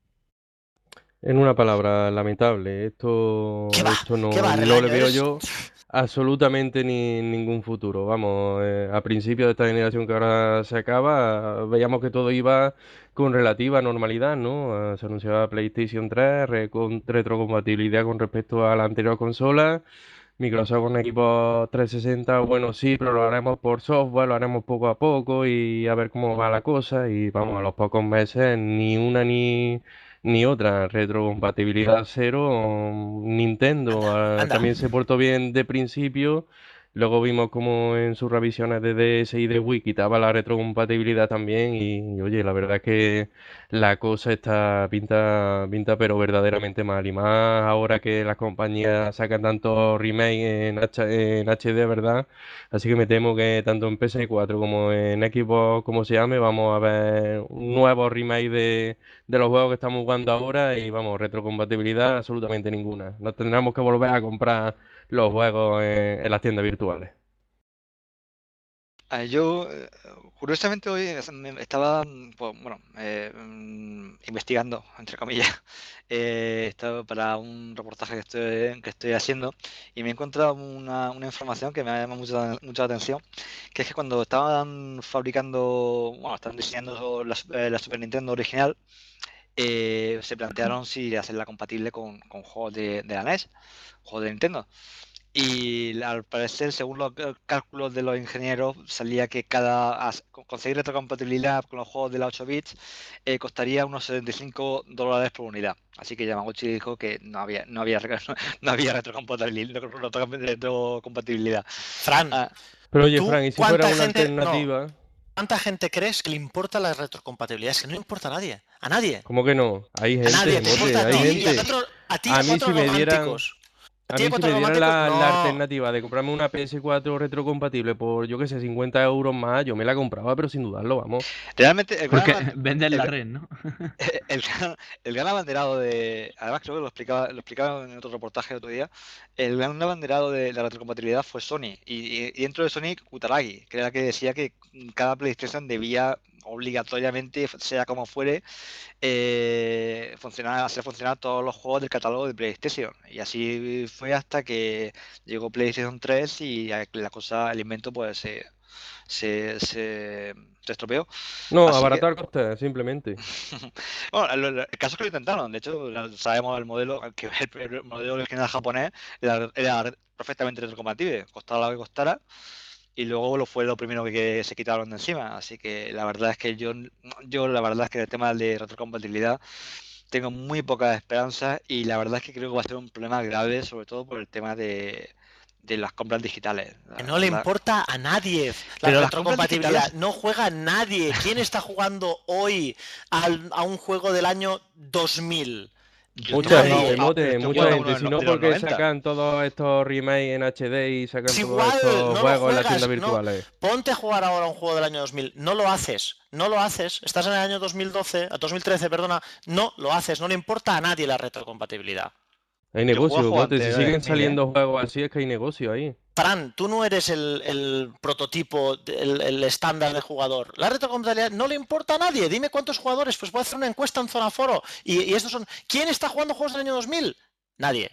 En una palabra, lamentable. Esto, va? esto no, va, no le veo yo absolutamente ni ningún futuro. Vamos, eh, a principio de esta generación que ahora se acaba, veíamos que todo iba con relativa normalidad, ¿no? Se anunciaba PlayStation tres, re, con retrocompatibilidad con respecto a la anterior consola. Microsoft con equipos trescientos sesenta, bueno, sí, pero lo haremos por software, lo haremos poco a poco y a ver cómo va la cosa. Y vamos, a los pocos meses, ni una ni, ni otra. Retrocompatibilidad cero. Nintendo anda, anda. también se portó bien de principio. Luego vimos como en sus revisiones de D S y de Wii quitaba la retrocompatibilidad también. Y, y oye, la verdad es que la cosa está pinta, pinta pero verdaderamente mal. Y más ahora que las compañías sacan tantos remakes en, H en H D, ¿verdad? Así que me temo que tanto en P S cuatro como en Xbox, como se llame, vamos a ver un nuevo remake de, de los juegos que estamos jugando ahora. Y vamos, retrocompatibilidad absolutamente ninguna. Nos tendremos que volver a comprar los juegos en, en las tiendas virtuales. Eh, yo, eh, curiosamente, hoy estaba, pues, bueno, eh, investigando, entre comillas, eh, estaba para un reportaje que estoy, que estoy haciendo y me he encontrado una, una información que me ha llamado mucho, mucho la atención, que es que cuando estaban fabricando, bueno, estaban diseñando la, eh, la Super Nintendo original, eh, se plantearon si hacerla compatible con, con juegos de, de la N E S, juegos de Nintendo. Y al parecer, según los cálculos de los ingenieros, salía que cada conseguir retrocompatibilidad con los juegos de la ocho bits eh, costaría unos setenta y cinco dólares por unidad. Así que Yamaguchi dijo que no había no había no había retrocompatibilidad. retrocompatibilidad. Fran, ah, pero oye, Fran, ¿y si fuera una gente, alternativa? No. ¿Cuánta gente crees que le importa la retrocompatibilidad? Es que no le importa a nadie. A nadie. ¿Cómo que no? Hay gente, a nadie. Mote, hay no, gente. A, otro, a ti, a mí si me dieran... A mí ¿Tiene si me dieran cuatro la, románticos? la No. alternativa de comprarme una P S cuatro retrocompatible por, yo qué sé, cincuenta euros más, yo me la compraba, pero sin dudarlo, vamos. Realmente, el gran, Porque aban- venden la el, red, ¿no? el gran, el gran abanderado de. Además, creo que lo explicaba, lo explicaba en otro reportaje el otro día. El gran abanderado de la retrocompatibilidad fue Sony. Y, y- y dentro de Sony, Kutaragi, que era el que decía que cada PlayStation debía obligatoriamente, sea como fuere, eh, funcionar, hacer funcionar todos los juegos del catálogo de PlayStation. Y así fue hasta que llegó PlayStation tres y la cosa, el invento, pues se, se, se, se estropeó. No, Así que, abaratar costes, simplemente. bueno, lo- lo- el caso es que lo intentaron. De hecho, la- sabemos el modelo, que el, el modelo original japonés era, era perfectamente retrocompatible, costara lo que costara. Y luego lo fue lo primero que, que se quitaron de encima. Así que la verdad es que yo, yo la verdad es que el tema de retrocompatibilidad tengo muy pocas esperanzas y la verdad es que creo que va a ser un problema grave, sobre todo por el tema de, de las compras digitales. Que La- no le la- importa a nadie. La Pero las compras retrocompatibilidad digitales, no juega a nadie. ¿Quién está jugando hoy al- a un juego del año dos mil? yo estoy Mucha jugando Nadie. gente, a, Mote, estoy mucha jugando a gente. uno Si de, no, de los porque noventa. sacan todos estos remakes en H D y sacan Es todos igual, estos no lo juegos en las juegas. tiendas No, virtuales. ponte a jugar ahora un juego del año dos mil. No lo haces. No lo haces. Estás en el año dos mil doce, a dos mil trece, perdona. No lo haces. No le importa a nadie la retrocompatibilidad. Hay Yo juego a negocio, juegos Mote. Si anteriores, siguen mil, ¿eh? saliendo juegos así, es que hay negocio ahí. Fran, tú no eres el, el prototipo, el, el estándar de jugador. La retrocompatibilidad no le importa a nadie. Dime cuántos jugadores. Pues voy a hacer una encuesta en Zona Foro. Y, y estos son. ¿Quién está jugando juegos del año dos mil? Nadie.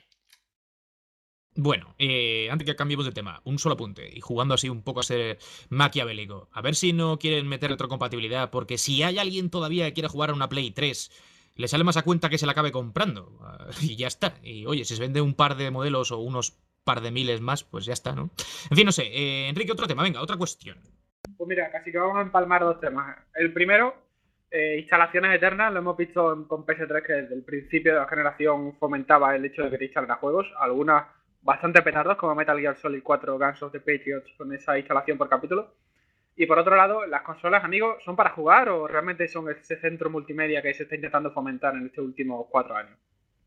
Bueno, eh, antes que cambiemos de tema, un solo apunte, y jugando así un poco a ser maquiavélico. A ver si no quieren meter retrocompatibilidad, porque si hay alguien todavía que quiere jugar a una Play tres, le sale más a cuenta que se la acabe comprando. Uh, y ya está. Y oye, si se vende un par de modelos o unos par de miles más, pues ya está, ¿no? En fin, no sé. Eh, Enrique, otro tema, venga, otra cuestión. Pues mira, casi que vamos a empalmar dos temas. El primero, eh, instalaciones eternas. Lo hemos visto en- con P S tres, que desde el principio de la generación fomentaba el hecho de que te instalara juegos. Algunas bastante petardos, como Metal Gear Solid cuatro Guns of the Patriots, con esa instalación por capítulo. Y por otro lado, ¿las consolas, amigos, son para jugar o realmente son ese centro multimedia que se está intentando fomentar en estos últimos cuatro años?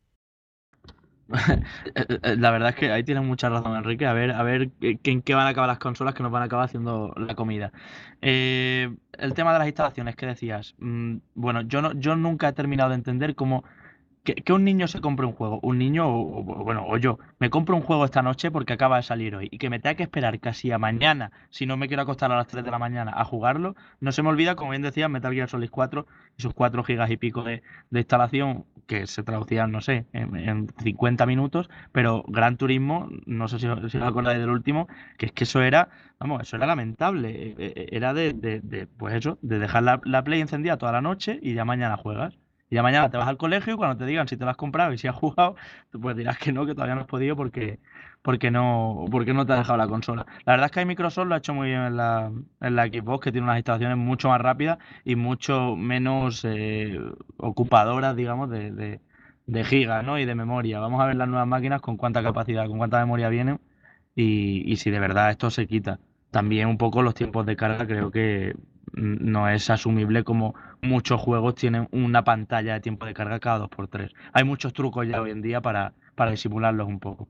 La verdad es que ahí tienes mucha razón, Enrique. A ver, a ver eh, en qué van a acabar las consolas que nos van a acabar haciendo la comida. Eh, el tema de las instalaciones que decías. mm, bueno, yo no, yo nunca he terminado de entender cómo que, que un niño se compre un juego. Un niño, o, o- bueno, o yo, me compro un juego esta noche porque acaba de salir hoy y que me tenga que esperar casi a mañana, si no me quiero acostar a las tres de la mañana a jugarlo. No se me olvida, como bien decía, Metal Gear Solid cuatro y sus cuatro gigas y pico de, de instalación que se traducían, no sé, en, en cincuenta minutos, pero Gran Turismo, no sé si, os- si os acordáis del último, que es que eso era, vamos, eso era lamentable. Eh, eh, Era de, de- de, pues eso, de dejar la, la Play encendida toda la noche y ya mañana juegas. Y ya mañana te vas al colegio y cuando te digan si te lo has comprado y si has jugado, tú pues dirás que no, que todavía no has podido porque, porque no, porque no te ha dejado la consola. La verdad es que Microsoft lo ha hecho muy bien en la, en la Xbox, que tiene unas instalaciones mucho más rápidas y mucho menos eh, ocupadoras, digamos, de, de, de gigas, ¿no? Y de memoria. Vamos a ver las nuevas máquinas con cuánta capacidad, con cuánta memoria vienen y, y si de verdad esto se quita. También un poco los tiempos de carga creo que mm, no es asumible como muchos juegos tienen una pantalla de tiempo de carga cada dos por tres. Hay muchos trucos ya hoy en día para, para disimularlos un poco.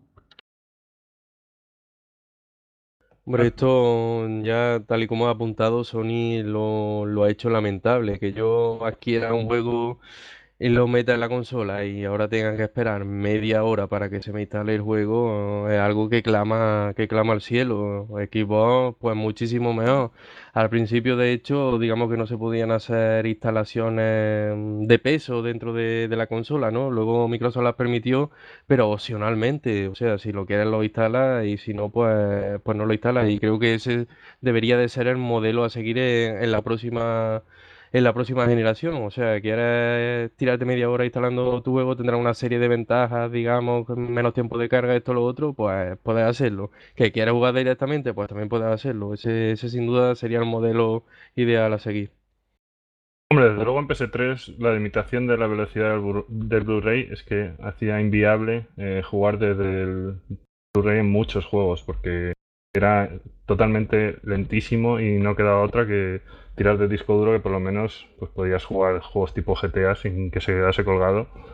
Hombre, esto ya tal y como ha apuntado, Sony lo, lo ha hecho lamentable. Que yo adquiera un juego y lo meta en la consola y ahora tengan que esperar media hora para que se me instale el juego, es algo que clama, que clama al cielo. Xbox, pues muchísimo mejor. Al principio, de hecho, digamos que no se podían hacer instalaciones de peso dentro de, de la consola, ¿no? Luego Microsoft las permitió, pero opcionalmente. O sea, si lo quieres lo instalas y si no, pues, pues no lo instalas. Y creo que ese debería de ser el modelo a seguir en, en la próxima en la próxima generación. O sea, quieres tirarte media hora instalando tu juego, tendrá una serie de ventajas, digamos, con menos tiempo de carga, esto, lo otro, pues puedes hacerlo. Que quieres jugar directamente, pues también puedes hacerlo. Ese, ese sin duda sería el modelo ideal a seguir. Hombre, desde luego en P S tres la limitación de la velocidad del, Blu- del Blu-ray es que hacía inviable eh, jugar desde el Blu-ray en muchos juegos, porque era totalmente lentísimo y no quedaba otra que tirar de disco duro, que por lo menos pues podías jugar juegos tipo G T A sin que se quedase colgado.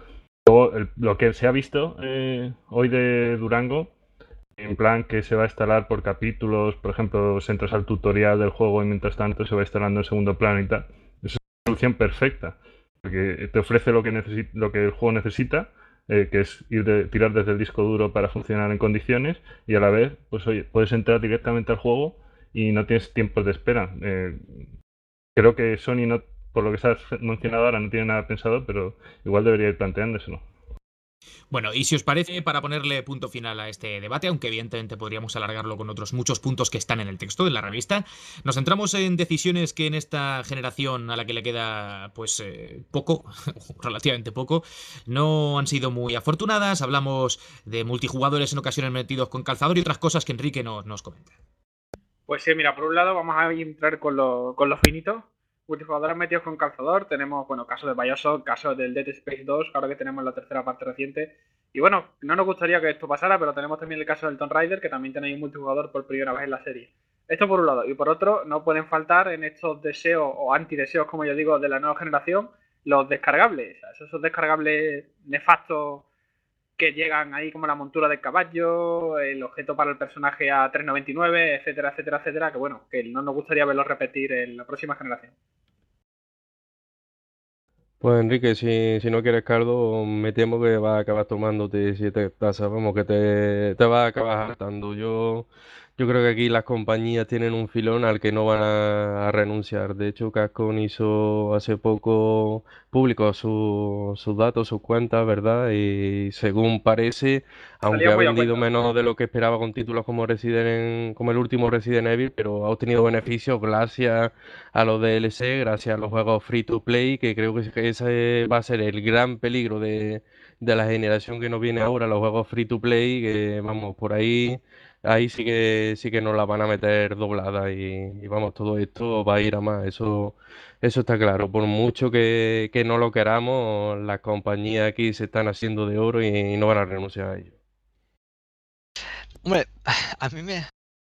Luego, el- lo que se ha visto eh, hoy de Durango, en plan que se va a instalar por capítulos, por ejemplo, si entras al tutorial del juego y mientras tanto se va instalando en segundo plano y tal, es una solución perfecta, porque te ofrece lo que, necesi- lo que el juego necesita, eh, que es ir de- tirar desde el disco duro para funcionar en condiciones, y a la vez, pues oye, puedes entrar directamente al juego y no tienes tiempos de espera. Eh, creo que Sony, no, por lo que se ha mencionado ahora, no tiene nada pensado, pero igual debería ir planteándoselo. Bueno, y si os parece, para ponerle punto final a este debate, aunque evidentemente podríamos alargarlo con otros muchos puntos que están en el texto de la revista, nos centramos en decisiones que en esta generación a la que le queda pues eh, poco, relativamente poco, no han sido muy afortunadas. Hablamos de multijugadores en ocasiones metidos con calzador y otras cosas que Enrique no- nos comenta. Pues sí, mira, por un lado vamos a entrar con lo, con los finitos. Multijugadores metidos con calzador. Tenemos, bueno, casos de Bioshock, casos del Dead Space dos, ahora que tenemos la tercera parte reciente. Y bueno, no nos gustaría que esto pasara, pero tenemos también el caso del Tomb Raider, que también tenéis un multijugador por primera vez en la serie. Esto por un lado. Y por otro, no pueden faltar en estos deseos o antideseos, como yo digo, de la nueva generación, los descargables. O sea, esos descargables nefastos que llegan ahí como la montura del caballo, el objeto para el personaje a tres noventa y nueve, etcétera, etcétera, etcétera, que bueno, que no nos gustaría verlo repetir en la próxima generación. Pues Enrique, si, si no quieres caldo, me temo que vas a acabar tomándote siete tazas, vamos, que te, te vas a acabar hartando. Yo, yo creo que aquí las compañías tienen un filón al que no van a, a renunciar. De hecho, Capcom hizo hace poco público su- sus datos, sus cuentas, ¿verdad? Y según parece, aunque Salía ha muy a vendido cuenta. menos de lo que esperaba con títulos como Resident, como el último Resident Evil, pero ha obtenido beneficios gracias a los D L C, gracias a los juegos free to play, que creo que que ese va a ser el gran peligro de, de la generación que nos viene ahora, los juegos free to play, que vamos, por ahí, ahí sí que sí que nos la van a meter doblada y, y vamos, todo esto va a ir a más, eso, eso está claro. Por mucho que, que no lo queramos, las compañías aquí se están haciendo de oro y, no van a renunciar a ello. Hombre, a mí me,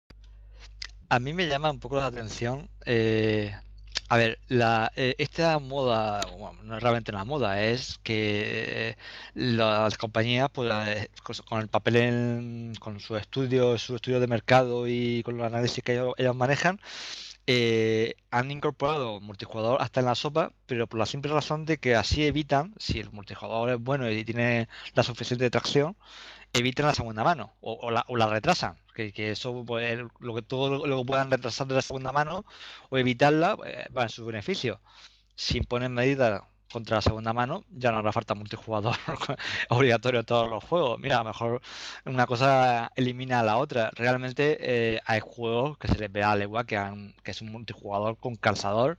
a mí me llama un poco la atención. eh, a ver, la, eh, esta moda, bueno, no es realmente una moda, es que eh, las compañías, pues, eh, con con el papel, en- con su estudio, su estudio de mercado y con los análisis que ellos, ellos manejan, eh, han incorporado multijugador hasta en la sopa, pero por la simple razón de que así evitan, si el multijugador es bueno y tiene la suficiente tracción, evitan la segunda mano o, o la, o la retrasan. Que, que eso, pues, lo que todo lo, lo que puedan retrasar de la segunda mano o evitarla, eh, va en su beneficio. Si imponen medidas contra la segunda mano, ya no hará falta multijugador obligatorio en todos los juegos. Mira, a lo mejor una cosa elimina a la otra. Realmente eh, hay juegos que se les ve a la legua que, han- que es un multijugador con calzador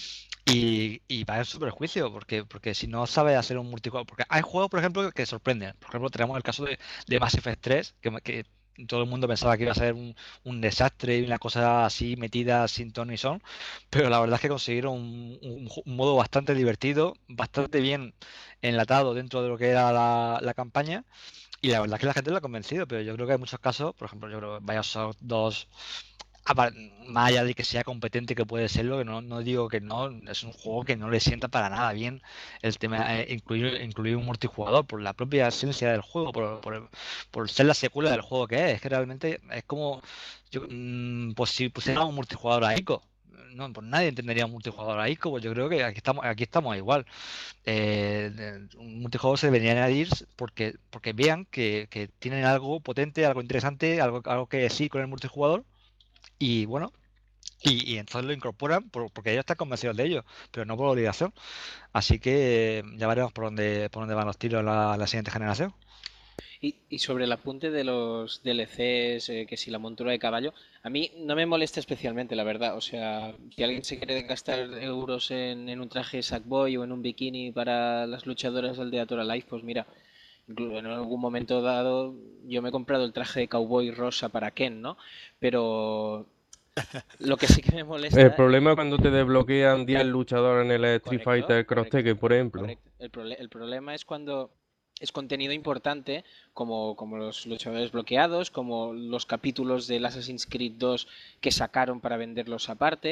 y, y va en su perjuicio, porque, porque si no sabe hacer un multijugador. Porque hay juegos, por ejemplo, que sorprenden. Por ejemplo, tenemos el caso de, de Mass Effect tres, que, que todo el mundo pensaba que iba a ser un, un desastre y una cosa así metida sin ton ni son, pero la verdad es que consiguieron un, un ju- un modo bastante divertido, bastante bien enlatado dentro de lo que era la, la campaña, y la verdad es que la gente lo ha convencido, pero yo creo que hay muchos casos, por ejemplo, yo creo que Bioshock dos, apar- más allá de que sea competente, que puede serlo, que no, no digo que no, es un juego que no le sienta para nada bien el tema, eh, incluir, incluir un multijugador por la propia esencia del juego, por, por, por ser la secuela del juego que es. Es que realmente es como, yo, mm, pues si pusiera un multijugador a ICO. No, pues nadie entendería un multijugador a ICO, pues yo creo que aquí estamos, aquí estamos igual. Eh, de- un multijugador se debería añadir porque, porque vean que, que tienen algo potente, algo interesante, algo, algo que decir con el multijugador y bueno, y, y entonces lo incorporan por- porque ellos están convencidos de ello, pero no por obligación. Así que eh, ya veremos por dónde, por dónde van los tiros la, la siguiente generación. Y, y sobre el apunte de los D L Cs, eh, que si la montura de caballo, a mí no me molesta especialmente, la verdad. O sea, si alguien se quiere gastar euros en, en un traje Sackboy o en un bikini para las luchadoras del Deator Alive, pues mira, incluso en algún momento dado yo me he comprado el traje de cowboy rosa para Ken, ¿no? Pero lo que sí que me El molesta, problema es cuando te desbloquean diez luchadores en el Street correcto, Fighter Cross correcto, Tekken, por ejemplo. correcto. El, prole- el problema es cuando es contenido importante, como, como los luchadores bloqueados, como los capítulos del Assassin's Creed dos que sacaron para venderlos aparte,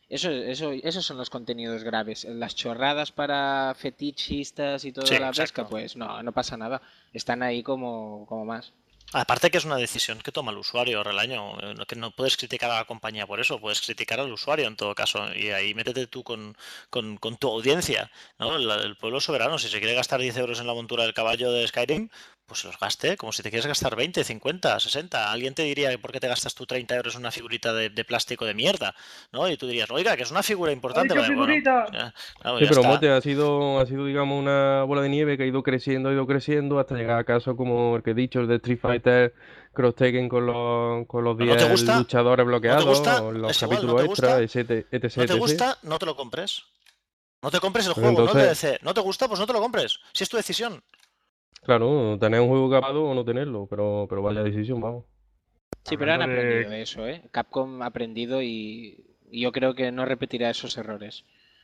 Eso, eso, esos son los contenidos graves. Las chorradas para fetichistas y toda Sí, la pesca, exacto. pues no, no pasa nada. Están ahí como, como más. Aparte que es una decisión que toma el usuario, Relaño, eh, no- que no puedes criticar a la compañía por eso, puedes criticar al usuario en todo caso, y ahí métete tú con, con, con tu audiencia, ¿no? El, el pueblo soberano, si se quiere gastar diez euros en la montura del caballo de Skyrim, pues se los gaste, como si te quieres gastar veinte, cincuenta, sesenta. Alguien te diría, ¿por qué te gastas tú treinta euros en una figurita de, de plástico de mierda? ¿No? Y tú dirías, oiga, que es una figura ¡Ha importante. dicho Vale, bueno, figurita! ya, claro, Sí, ya pero está. Mote ha sido, ha sido, digamos, una bola de nieve que ha ido creciendo, ha ido creciendo hasta llegar a casos como el que he dicho, el de Street Fighter Cross Tekken con los, con los Pero no te diez gusta, luchadores no te bloqueados, gusta, o los es igual, no capítulos te extras, gusta, etc, etc, no te etcétera. gusta, no te lo compres. No te compres el Pues juego, no el entonces, D L C. ¿No te gusta? Pues no te lo compres. Si es tu decisión. claro, tener un juego acabado o no tenerlo, pero, pero vaya decisión, vamos. Sí, pero han Hablando aprendido de, eso, ¿eh? Capcom ha aprendido y, y yo creo que no repetirá esos errores.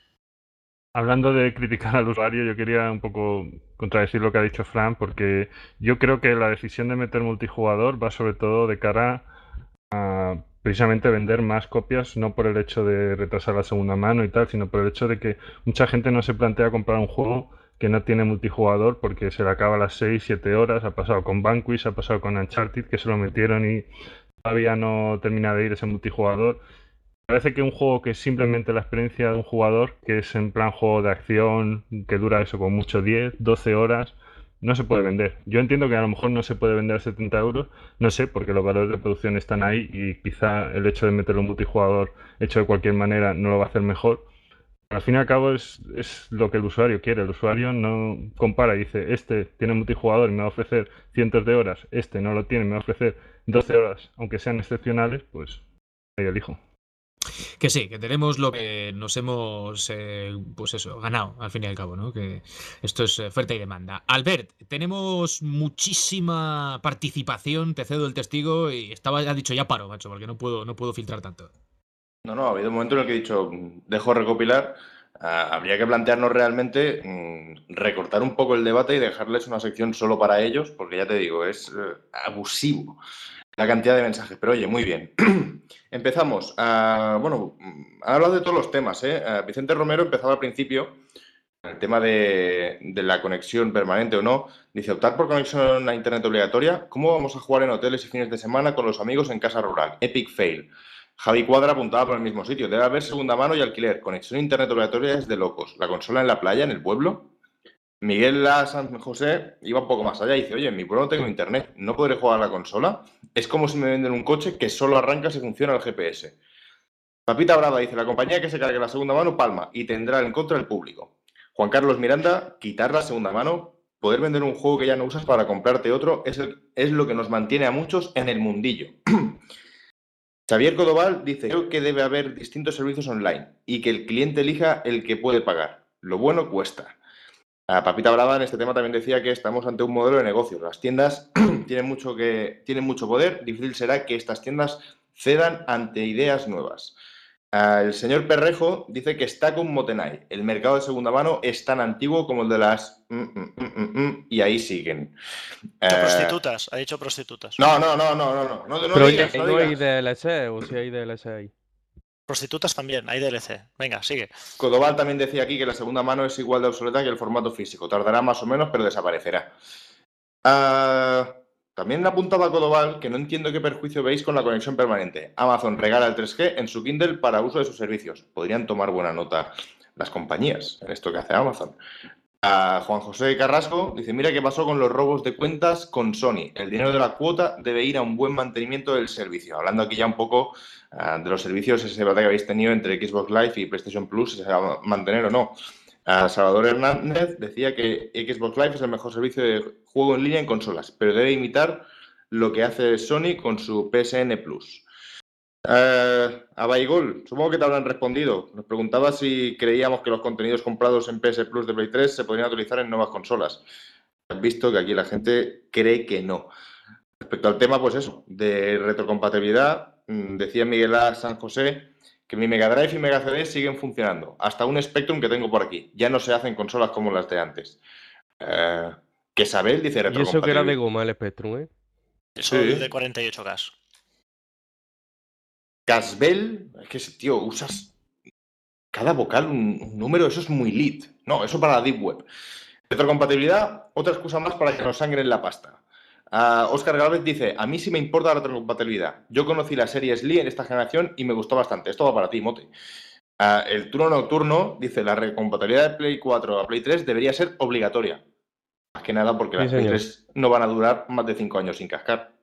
hablando de criticar al usuario, yo quería un poco contradecir lo que ha dicho Fran, porque yo creo que la decisión de meter multijugador va sobre todo de cara a precisamente vender más copias, no por el hecho de retrasar la segunda mano y tal, sino por el hecho de que mucha gente no se plantea comprar un juego que no tiene multijugador porque se le acaba a las seis siete horas. Ha pasado con Vanquish, ha pasado con Uncharted, que se lo metieron y todavía no termina de ir ese multijugador. Parece que un juego que es simplemente la experiencia de un jugador, que es en plan juego de acción, que dura eso con mucho diez, doce horas, no se puede vender. Yo entiendo que a lo mejor no se puede vender a setenta euros, no sé, porque los valores de producción están ahí y quizá el hecho de meterlo en multijugador hecho de cualquier manera no lo va a hacer mejor. Al fin y al cabo es, es lo que el usuario quiere. El usuario no compara y dice, este tiene multijugador y me va a ofrecer cientos de horas, este no lo tiene, me va a ofrecer doce horas, aunque sean excepcionales, pues ahí elijo. Que sí, que tenemos lo que nos hemos, eh, pues eso, ganado al fin y al cabo, ¿no? Que esto es oferta y demanda. Albert, tenemos muchísima participación, te cedo el testigo y estaba ya dicho, ya paro, macho, porque no puedo, no puedo filtrar tanto. No, no, ha habido un momento en el que he dicho, mm, dejo recopilar. Ah, habría que plantearnos realmente mm, recortar un poco el debate y dejarles una sección solo para ellos, porque ya te digo, es eh, abusivo la cantidad de mensajes. Pero oye, muy bien. Empezamos. Ah, bueno, mm, han hablado de todos los temas, ¿eh? Ah, Vicente Romero empezaba al principio, el tema de, de la conexión permanente o no. Dice, optar por conexión a internet obligatoria. ¿Cómo vamos a jugar en hoteles y fines de semana con los amigos en casa rural? Epic fail. Javi Cuadra apuntaba por el mismo sitio. Debe haber segunda mano y alquiler. Conexión a internet obligatoria es de locos. ¿La consola en la playa, en el pueblo? Miguel La San José iba un poco más allá y dice, oye, en mi pueblo no tengo internet, ¿no podré jugar a la consola? Es como si me venden un coche que solo arranca si funciona el G P S. Papita Brava dice, la compañía que se cargue la segunda mano palma y tendrá en contra el público. Juan Carlos Miranda, quitar la segunda mano, poder vender un juego que ya no usas para comprarte otro es, el, es lo que nos mantiene a muchos en el mundillo. Xavier Codoval dice, creo que debe haber distintos servicios online y que el cliente elija el que puede pagar. Lo bueno cuesta. A Papita Brava en este tema también decía que estamos ante un modelo de negocio. Las tiendas tienen mucho, que, tienen mucho poder, difícil será que estas tiendas cedan ante ideas nuevas. Uh, el señor Perrejo dice que está con Motenay. El mercado de segunda mano es tan antiguo como el de las... Mm, mm, mm, mm, y ahí siguen. Ha dicho uh... prostitutas, ha dicho prostitutas. No, no, no, no, no, no, no, no Pero digas, ahí no no digas. hay D L C, o si hay D L C ahí. Prostitutas también, hay D L C. Venga, sigue. Codoval también decía aquí que la segunda mano es igual de obsoleta que el formato físico. Tardará más o menos, pero desaparecerá. Uh... También apuntaba Codoval que no entiendo qué perjuicio veis con la conexión permanente. Amazon regala el tres G en su Kindle para uso de sus servicios. Podrían tomar buena nota las compañías en esto que hace Amazon. A Juan José Carrasco dice, mira qué pasó con los robos de cuentas con Sony. El dinero de la cuota debe ir a un buen mantenimiento del servicio. Hablando aquí ya un poco uh, de los servicios, ese debate que habéis tenido entre Xbox Live y PlayStation Plus, si se va a mantener o no. Uh, Salvador Hernández decía que Xbox Live es el mejor servicio de juego en línea en consolas, pero debe imitar lo que hace Sony con su P S N Plus. Uh, a Baigol, supongo que te habrán respondido. Nos preguntaba si creíamos que los contenidos comprados en P S Plus de Play tres se podrían utilizar en nuevas consolas. Has visto que aquí la gente cree que no. Respecto al tema, pues eso, de retrocompatibilidad, decía Miguel A. San José que mi Mega Drive y Mega C D siguen funcionando. Hasta un Spectrum que tengo por aquí. Ya no se hacen consolas como las de antes. Uh, que Isabel dice retrocompatibilidad. Y eso que era de goma el Spectrum, ¿eh? Eso sí. De cuarenta y ocho K. Casbel, es que ese tío usas cada vocal un, un número, eso es muy lit. No, eso para la Deep Web. Retrocompatibilidad, otra excusa más para que nos sangren la pasta. Uh, Oscar Galvez dice, a mí sí me importa la retrocompatibilidad. Yo conocí la serie Slee en esta generación y me gustó bastante. Esto va para ti, Mote. Uh, el turno nocturno dice, la retrocompatibilidad de Play cuatro a Play tres debería ser obligatoria. Más que nada porque Sí, las Play señor. tres no van a durar más de cinco años sin cascar.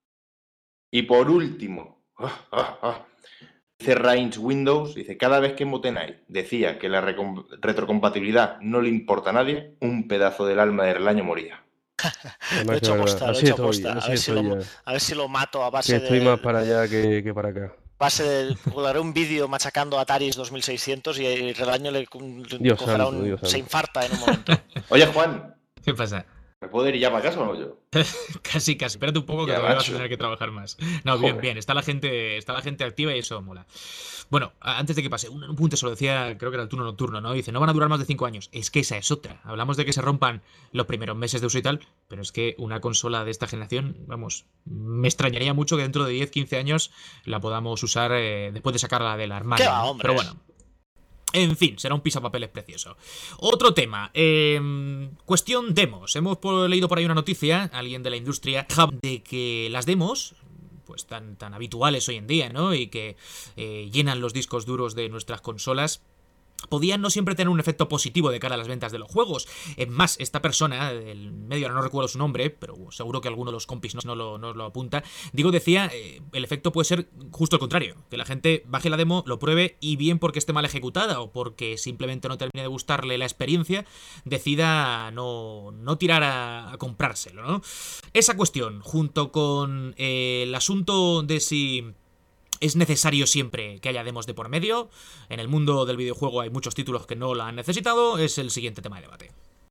Y por último, ah, ah, ah, dice Range Windows, dice, cada vez que Motenay decía que la retrocompatibilidad no le importa a nadie, un pedazo del alma del año moría. Lo he hecho aposta, lo he hecho aposta. A ver, si lo, a ver si lo mato a base de... Que estoy de... más para allá que, que para acá. Base del... Haré un vídeo machacando Ataris dos mil seiscientos y el Relaño le, Dios cogerá santo, un... Dios se santo. infarta en un momento. Oye, Juan. ¿Qué pasa? ¿Me puedo ir ya para casa o no yo? Casi, casi. Espérate un poco que Ya, todavía vas macho. a tener que trabajar más. No, bien, Joder. bien. Está la gente, está la gente activa y eso mola. Bueno, antes de que pase, un, un punto se lo decía, creo que era el turno nocturno, ¿no? Dice, no van a durar más de cinco años. Es que esa es otra. Hablamos de que se rompan los primeros meses de uso y tal, pero es que una consola de esta generación, vamos, me extrañaría mucho que dentro de diez, quince años la podamos usar eh, después de sacarla del armario. ¿Qué va, ¿no? hombre? Pero bueno. En fin, será un pisapapeles precioso. Otro tema. Eh, cuestión demos. Hemos por, leído por ahí una noticia, alguien de la industria, de que las demos, pues tan, tan habituales hoy en día, ¿no? Y que eh, llenan los discos duros de nuestras consolas, podían no siempre tener un efecto positivo de cara a las ventas de los juegos. Es más, esta persona, del medio, ahora no recuerdo su nombre, pero seguro que alguno de los compis no, no, lo, no lo apunta, digo, decía, eh, el efecto puede ser justo el contrario, que la gente baje la demo, lo pruebe y bien porque esté mal ejecutada o porque simplemente no termine de gustarle la experiencia, decida no, no tirar a, a comprárselo, ¿no? Esa cuestión, junto con eh, el asunto de si... ¿es necesario siempre que haya demos de por medio? En el mundo del videojuego hay muchos títulos que no la han necesitado. Es el siguiente tema de debate.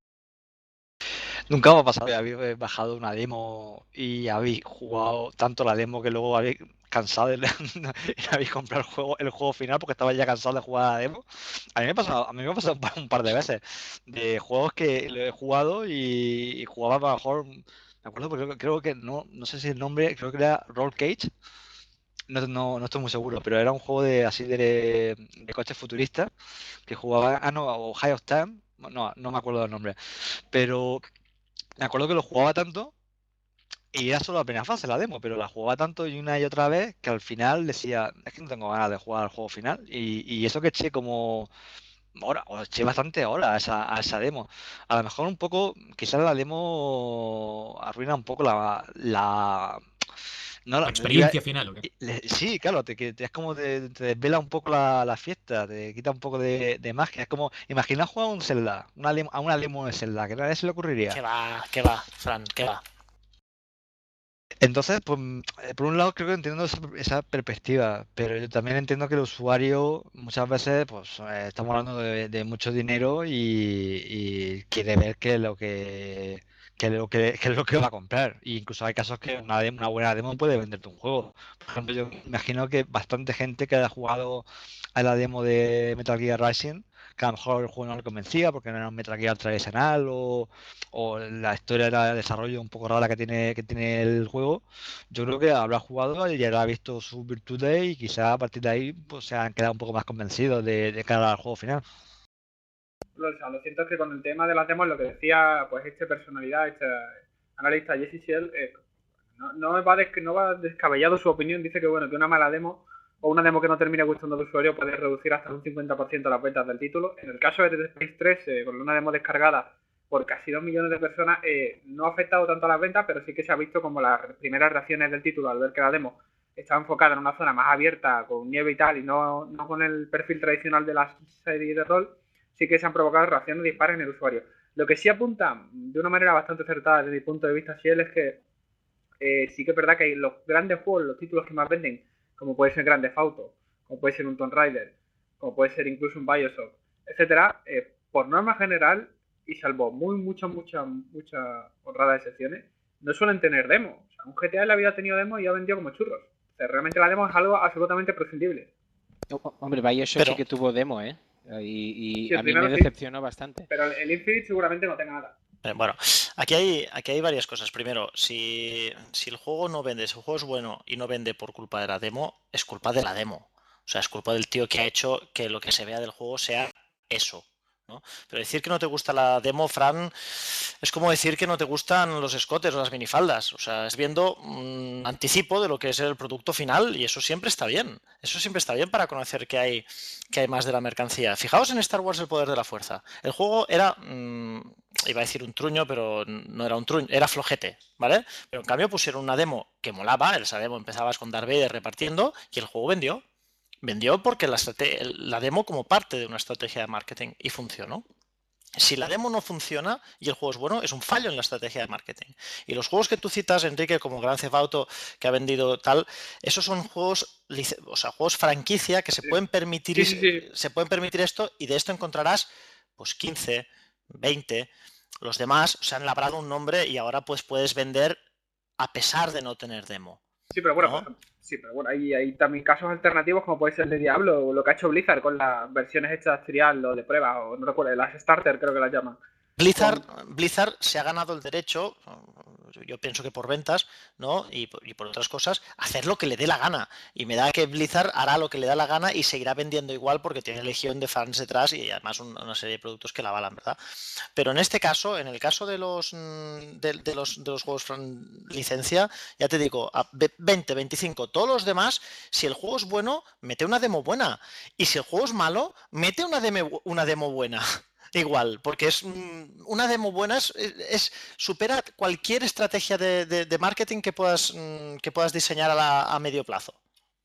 Nunca me ha pasado que habéis bajado una demo y habéis jugado tanto la demo que luego habéis cansado de y habéis comprado el juego, el juego final porque estabais ya cansados de jugar la demo. A mí me ha pasado, a mí me ha pasado un par de veces de juegos que lo he jugado y, y jugaba a lo mejor, me acuerdo porque creo, creo que no, no sé si el nombre, creo que era Roll Cage. No, no, no estoy muy seguro, pero era un juego de así de, de coches futuristas que jugaba, ah no, o High of Time, no, no me acuerdo del nombre, pero me acuerdo que lo jugaba tanto y era solo la primera fase la demo, pero la jugaba tanto y una y otra vez que al final decía, es que no tengo ganas de jugar al juego final y, y eso que eché como hora, o eché bastante horas a esa, a esa demo. A lo mejor un poco, quizás la demo arruina un poco la... la No, la experiencia iba, final, ¿o qué? Sí, claro, te, te, es como te, te desvela un poco la, la fiesta, te quita un poco de, de magia. Es como, imagina jugar a un Zelda, una, a una demo de Zelda, que a nadie se le ocurriría. ¿Qué va, qué va, Fran, qué va? Entonces, pues, por un lado creo que entiendo esa, esa perspectiva, pero yo también entiendo que el usuario muchas veces, pues, eh, estamos hablando de, de mucho dinero y, y quiere ver que lo que... Que es, lo que, que es lo que va a comprar. E incluso hay casos que una, demo, una buena demo puede venderte un juego. Por ejemplo, yo imagino que bastante gente que haya jugado a la demo de Metal Gear Rising, que a lo mejor el juego no le convencía porque no era un Metal Gear tradicional o, o la historia era de desarrollo un poco rara que tiene, que tiene el juego, yo creo que habrá jugado y habrá visto sus virtudes y quizá a partir de ahí pues se han quedado un poco más convencidos de, de cara al juego final. Lo, o sea, lo siento es que con el tema de las demos, lo que decía pues este personalidad, este analista Jesse Shell, eh, no, no, va des, no va descabellado su opinión. Dice que bueno, que una mala demo o una demo que no termine gustando al usuario puede reducir hasta un cincuenta por ciento las ventas del título. En el caso de Dead Space tres, eh, con una demo descargada por casi dos millones de personas, eh, no ha afectado tanto a las ventas, pero sí que se ha visto como las primeras reacciones del título al ver que la demo estaba enfocada en una zona más abierta, con nieve y tal, y no, no con el perfil tradicional de la serie de rol, sí que se han provocado reacciones dispares en el usuario. Lo que sí apunta de una manera bastante acertada desde mi punto de vista, Ciel, es que eh, sí que es verdad que hay los grandes juegos, los títulos que más venden, como puede ser Grand Theft Auto, como puede ser un Tomb Raider, como puede ser incluso un Bioshock, etcétera, eh, por norma general, y salvo muy, muchas, muchas, muchas honradas excepciones, no suelen tener demos. O sea, un G T A en la vida ha tenido demos y ha vendido como churros. O sea, realmente la demo es algo absolutamente prescindible. Oh, hombre, Bioshock Pero... sí que tuvo demo, ¿eh? Y, y sí, a mí me sí, decepcionó bastante. Pero el Infinite seguramente no tenga nada. Bueno, aquí hay, aquí hay varias cosas. Primero, si, si el juego no vende, si el juego es bueno y no vende por culpa de la demo, es culpa de la demo. O sea, es culpa del tío que ha hecho que lo que se vea del juego sea eso, ¿no? Pero decir que no te gusta la demo, Fran, es como decir que no te gustan los escotes o las minifaldas. O sea, es viendo un anticipo de lo que es el producto final y eso siempre está bien. Eso siempre está bien para conocer que hay, que hay más de la mercancía. Fijaos en Star Wars El Poder de la Fuerza. El juego era, mmm, iba a decir un truño, pero no era un truño, era flojete, ¿vale? Pero en cambio pusieron una demo que molaba, esa demo empezabas con Darth Vader repartiendo y el juego vendió. Vendió porque la, la demo como parte de una estrategia de marketing y funcionó. Si la demo no funciona y el juego es bueno, es un fallo en la estrategia de marketing. Y los juegos que tú citas, Enrique, como Grand Theft Auto, que ha vendido tal, esos son juegos, o sea, juegos franquicia que se pueden permitir, Sí, sí, sí. se pueden permitir esto y de esto encontrarás pues quince, veinte. Los demás se han labrado un nombre y ahora pues puedes vender a pesar de no tener demo. Sí, pero bueno, ¿no? pues, sí, pero bueno, hay, hay también casos alternativos como puede ser el de Diablo o lo que ha hecho Blizzard con las versiones hechas trial o de prueba, o no recuerdo, las starter creo que las llaman. Blizzard, Blizzard se ha ganado el derecho, yo pienso que por ventas, ¿no? Y por, y por otras cosas, hacer lo que le dé la gana. Y me da que Blizzard hará lo que le da la gana y seguirá vendiendo igual porque tiene legión de fans detrás y además un, una serie de productos que la avalan, ¿verdad? Pero en este caso, en el caso de los de, de los, de los juegos licencia, ya te digo, a veinte, veinticinco, todos los demás, si el juego es bueno, mete una demo buena. Y si el juego es malo, mete una demo, una demo buena. Igual, porque es una demo buena, es, es supera cualquier estrategia de, de, de marketing que puedas, que puedas diseñar a, la, a medio plazo.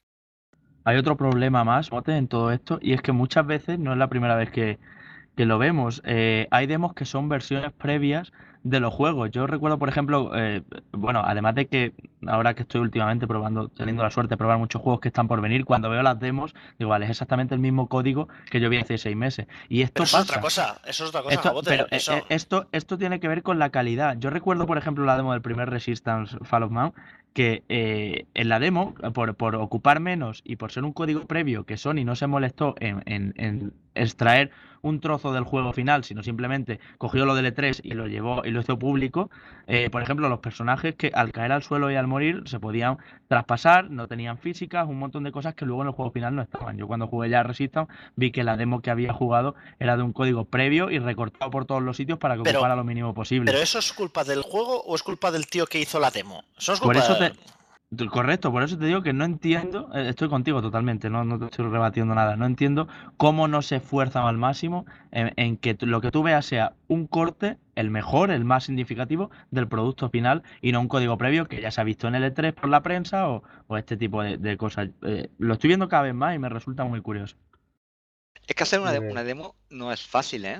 Hay otro problema más, Mote, en todo esto, y es que muchas veces, no es la primera vez que, que lo vemos, eh, hay demos que son versiones previas de los juegos. Yo recuerdo, por ejemplo, eh, bueno, además de que ahora que estoy últimamente probando, teniendo la suerte de probar muchos juegos que están por venir, cuando veo las demos, digo, vale, es exactamente el mismo código que yo vi hace seis meses. Y esto pero eso pasa. es otra cosa, eso es otra cosa, Esto, Jabote, pero eso... eh, esto, esto tiene que ver con la calidad. Yo recuerdo, por ejemplo, la demo del primer Resistance Fall of Man, que eh, en la demo, por, por ocupar menos y por ser un código previo que Sony no se molestó en, en, en extraer un trozo del juego final, sino simplemente cogió lo del E tres y lo llevó y lo hizo público, eh, por ejemplo, los personajes que al caer al suelo y al morir se podían traspasar, no tenían físicas, un montón de cosas que luego en el juego final no estaban. Yo cuando jugué ya Resistance vi que la demo que había jugado era de un código previo y recortado por todos los sitios para que pero, ocupara lo mínimo posible. ¿Pero eso es culpa del juego o es culpa del tío que hizo la demo? Eso es culpa por eso de... te... Correcto, por eso te digo que no entiendo, estoy contigo totalmente, no, no te estoy rebatiendo nada, no entiendo cómo no se esfuerzan al máximo en, en que lo que tú veas sea un corte, el mejor, el más significativo del producto final y no un código previo que ya se ha visto en el E tres por la prensa o, o este tipo de, de cosas. Eh, lo estoy viendo cada vez más y me resulta muy curioso. Es que hacer una, de una demo no es fácil, ¿eh?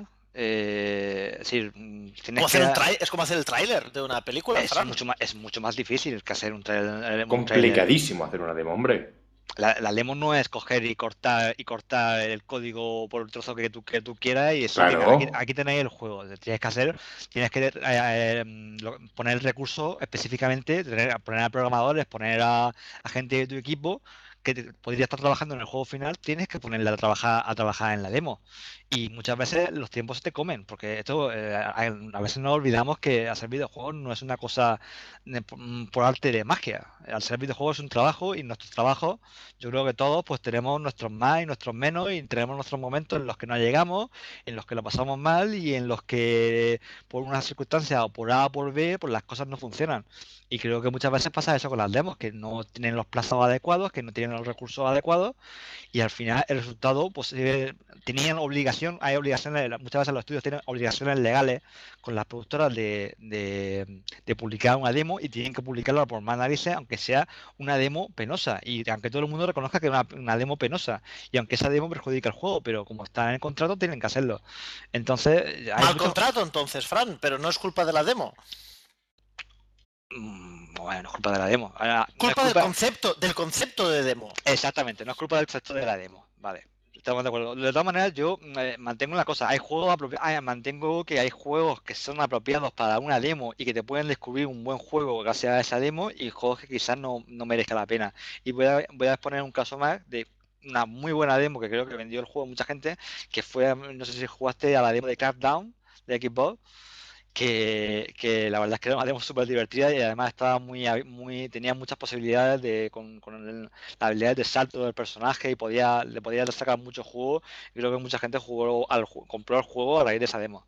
Eh, es decir, como hacer un es como hacer el tráiler de una película. Es mucho, más, es mucho más difícil que hacer un tráiler. Complicadísimo hacer una demo, hombre. La, la demo no es coger y cortar y cortar el código por el trozo que tú, que tú quieras y eso. Claro. Aquí, aquí tenéis el juego. Tienes que hacer, tienes que eh, eh, poner el recurso específicamente, tener, poner a programadores, poner a, a gente de tu equipo que te, podría estar trabajando en el juego final, tienes que ponerle a trabajar a trabajar en la demo. Y muchas veces los tiempos se te comen, porque esto eh, a veces nos olvidamos que hacer videojuegos no es una cosa de, por arte de magia. Hacer videojuegos es un trabajo y nuestro trabajo, yo creo que todos pues tenemos nuestros más y nuestros menos y tenemos nuestros momentos en los que no llegamos, en los que lo pasamos mal y en los que por una circunstancia o por A o por B pues las cosas no funcionan. Y creo que muchas veces pasa eso con las demos, que no tienen los plazos adecuados, que no tienen los recursos adecuados y al final el resultado pues eh, tenían obligación, hay obligaciones, muchas veces los estudios tienen obligaciones legales con las productoras de, de, de publicar una demo y tienen que publicarla por más narices, aunque sea una demo penosa y aunque todo el mundo reconozca que es una, una demo penosa y aunque esa demo perjudica el juego, pero como está en el contrato tienen que hacerlo. Entonces, hay mal mucho... contrato entonces, Fran, pero no es culpa de la demo. Bueno, no es culpa de la demo. Ahora, culpa, no es culpa del concepto, del concepto de demo. Exactamente, no es culpa del concepto de la demo. Vale, estamos de acuerdo. De todas maneras, yo eh, mantengo una cosa. Hay juegos apropiados, mantengo que hay juegos que son apropiados para una demo y que te pueden descubrir un buen juego gracias a esa demo y juegos que quizás no, no merezca la pena. Y voy a, voy a exponer un caso más de una muy buena demo que creo que vendió el juego a mucha gente, que fue, no sé si jugaste a la demo de Crackdown de Xbox. que, que la verdad es que era una demo súper divertida y además estaba muy, muy tenía muchas posibilidades de con, con el, la habilidad de salto del personaje y podía le podía sacar mucho juego. Y creo que mucha gente jugó al compró el juego a raíz de esa demo.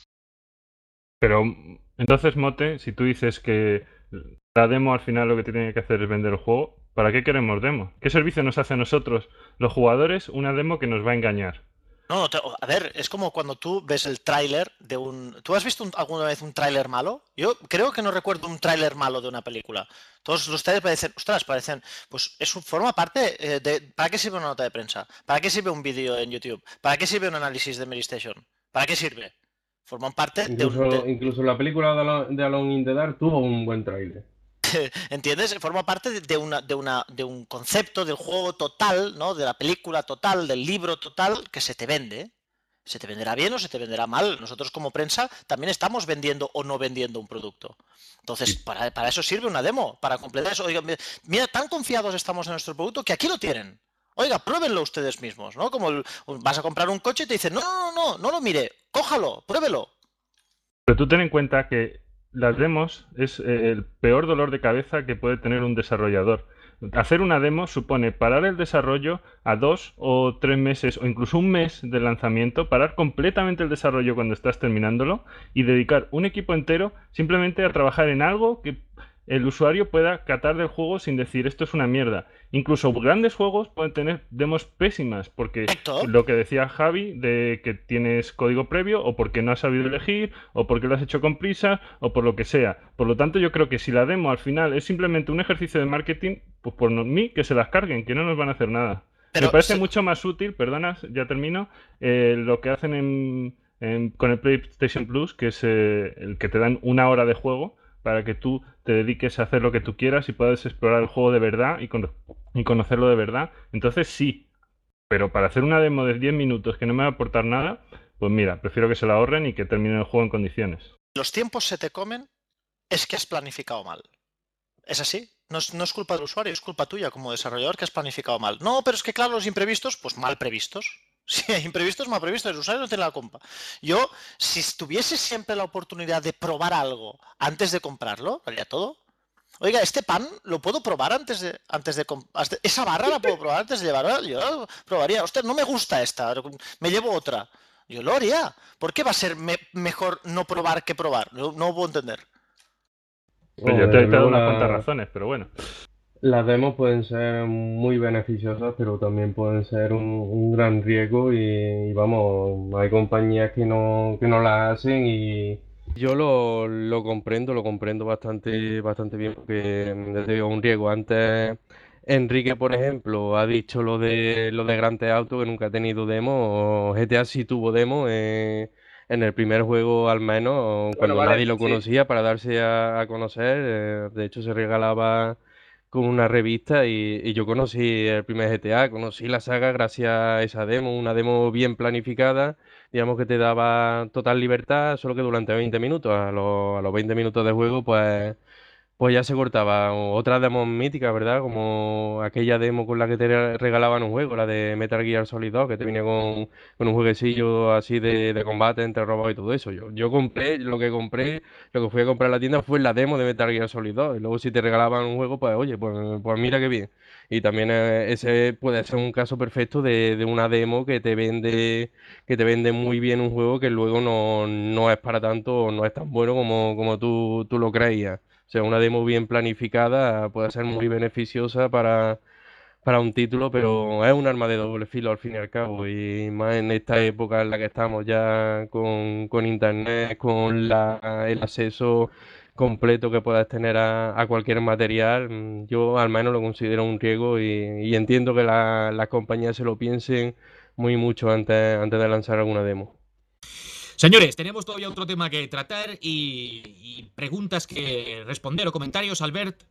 Pero entonces, Mote, si tú dices que la demo al final lo que tiene que hacer es vender el juego, ¿para qué queremos demo? ¿Qué servicio nos hace a nosotros, los jugadores, una demo que nos va a engañar? No, te- a ver, es como cuando tú ves el tráiler de un... ¿Tú has visto un- alguna vez un tráiler malo? Yo creo que no recuerdo un tráiler malo de una película. Todos los trailers parecen, ostras, parecen... Pues eso forma parte eh, de... ¿Para qué sirve una nota de prensa? ¿Para qué sirve un vídeo en YouTube? ¿Para qué sirve un análisis de Mary Station? ¿Para qué sirve? Forman parte de un... Incluso, de- incluso la película de Alone, de Alone in the Dark tuvo un buen tráiler. ¿Entiendes? Forma parte de, de una, de, una, de un concepto del juego total, ¿no? De la película total, del libro total, que se te vende. Se te venderá bien o se te venderá mal. Nosotros como prensa también estamos vendiendo o no vendiendo un producto. Entonces, para, para eso sirve una demo, para completar eso. Oiga, mira, tan confiados estamos en nuestro producto que aquí lo tienen. Oiga, pruébenlo ustedes mismos, ¿no? Como el- vas a comprar un coche y te dicen, no, no, no, no, no lo mire, cójalo, pruébelo. Pero tú ten en cuenta que las demos es eh, el peor dolor de cabeza que puede tener un desarrollador. Hacer una demo supone parar el desarrollo a dos o tres meses o incluso un mes del lanzamiento, parar completamente el desarrollo cuando estás terminándolo y dedicar un equipo entero simplemente a trabajar en algo que el usuario pueda catar del juego sin decir esto es una mierda. Incluso grandes juegos pueden tener demos pésimas porque Correcto. lo que decía Javi de que tienes código previo o porque no has sabido elegir o porque lo has hecho con prisa o por lo que sea. Por lo tanto, yo creo que si la demo al final es simplemente un ejercicio de marketing, pues por no- mí que se las carguen, que no nos van a hacer nada. Pero Me parece se- mucho más útil, perdona, ya termino, eh, lo que hacen en, en- con el PlayStation Plus, que es eh, el que te dan una hora de juego para que tú te dediques a hacer lo que tú quieras y puedas explorar el juego de verdad y, cono- y conocerlo de verdad. Entonces sí, pero para hacer una demo de diez minutos que no me va a aportar nada, pues mira, prefiero que se la ahorren y que terminen el juego en condiciones. Los tiempos se te comen, es que has planificado mal. ¿Es así? No es, no es culpa del usuario, es culpa tuya como desarrollador que has planificado mal. No, pero es que claro, los imprevistos, pues mal previstos. Si hay imprevistos, mal previstos, el usuario no tiene la culpa. Yo, si tuviese siempre la oportunidad de probar algo antes de comprarlo, haría todo. Oiga, este pan lo puedo probar antes de, antes de comp- hasta- esa barra la puedo probar antes de llevarla. Yo probaría. Hostia, no me gusta esta, me llevo otra. Yo lo haría. ¿Por qué va a ser me- mejor no probar que probar? No, no puedo entender. Pues Oh, ya te he desde dado luego unas la- cuantas razones, pero bueno. Las demos pueden ser muy beneficiosas, pero también pueden ser un, un gran riesgo y, y vamos, hay compañías que no, que no las hacen y yo lo, lo comprendo, lo comprendo bastante, bastante bien porque mm, ya te digo, un riesgo. Antes Enrique, por ejemplo, ha dicho lo de lo de Grand Theft Auto que nunca ha tenido demo, o G T A sí tuvo demo eh, en el primer juego al menos, cuando vale, nadie lo sí. conocía para darse a, a conocer, eh, de hecho se regalaba con una revista y, y yo conocí el primer G T A, conocí la saga gracias a esa demo, una demo bien planificada, digamos que te daba total libertad, solo que durante veinte minutos, a los, a los veinte minutos de juego, pues, pues ya se cortaba. Otra demo mítica, ¿verdad? Como aquella demo con la que te re- regalaban un juego, la de Metal Gear Solid dos, que te venía con, con un jueguecillo así de, de combate entre robots y todo eso. Yo, yo compré, lo que compré, lo que fui a comprar a la tienda fue la demo de Metal Gear Solid dos. Y luego si te regalaban un juego, pues oye, pues, pues mira qué bien. Y también eh, ese puede ser un caso perfecto de, de una demo que te vende, que te vende muy bien un juego que luego no, no es para tanto o no es tan bueno como, como tú, tú lo creías. O sea, una demo bien planificada puede ser muy beneficiosa para, para un título, pero es un arma de doble filo al fin y al cabo. Y más en esta época en la que estamos ya con, con internet, con la, el acceso completo que puedas tener a, a cualquier material, mm, yo al menos lo considero un riesgo y, y entiendo que la- las compañías se lo piensen muy mucho antes, antes de lanzar alguna demo. Señores, tenemos todavía otro tema que tratar y, y preguntas que responder o comentarios, Albert.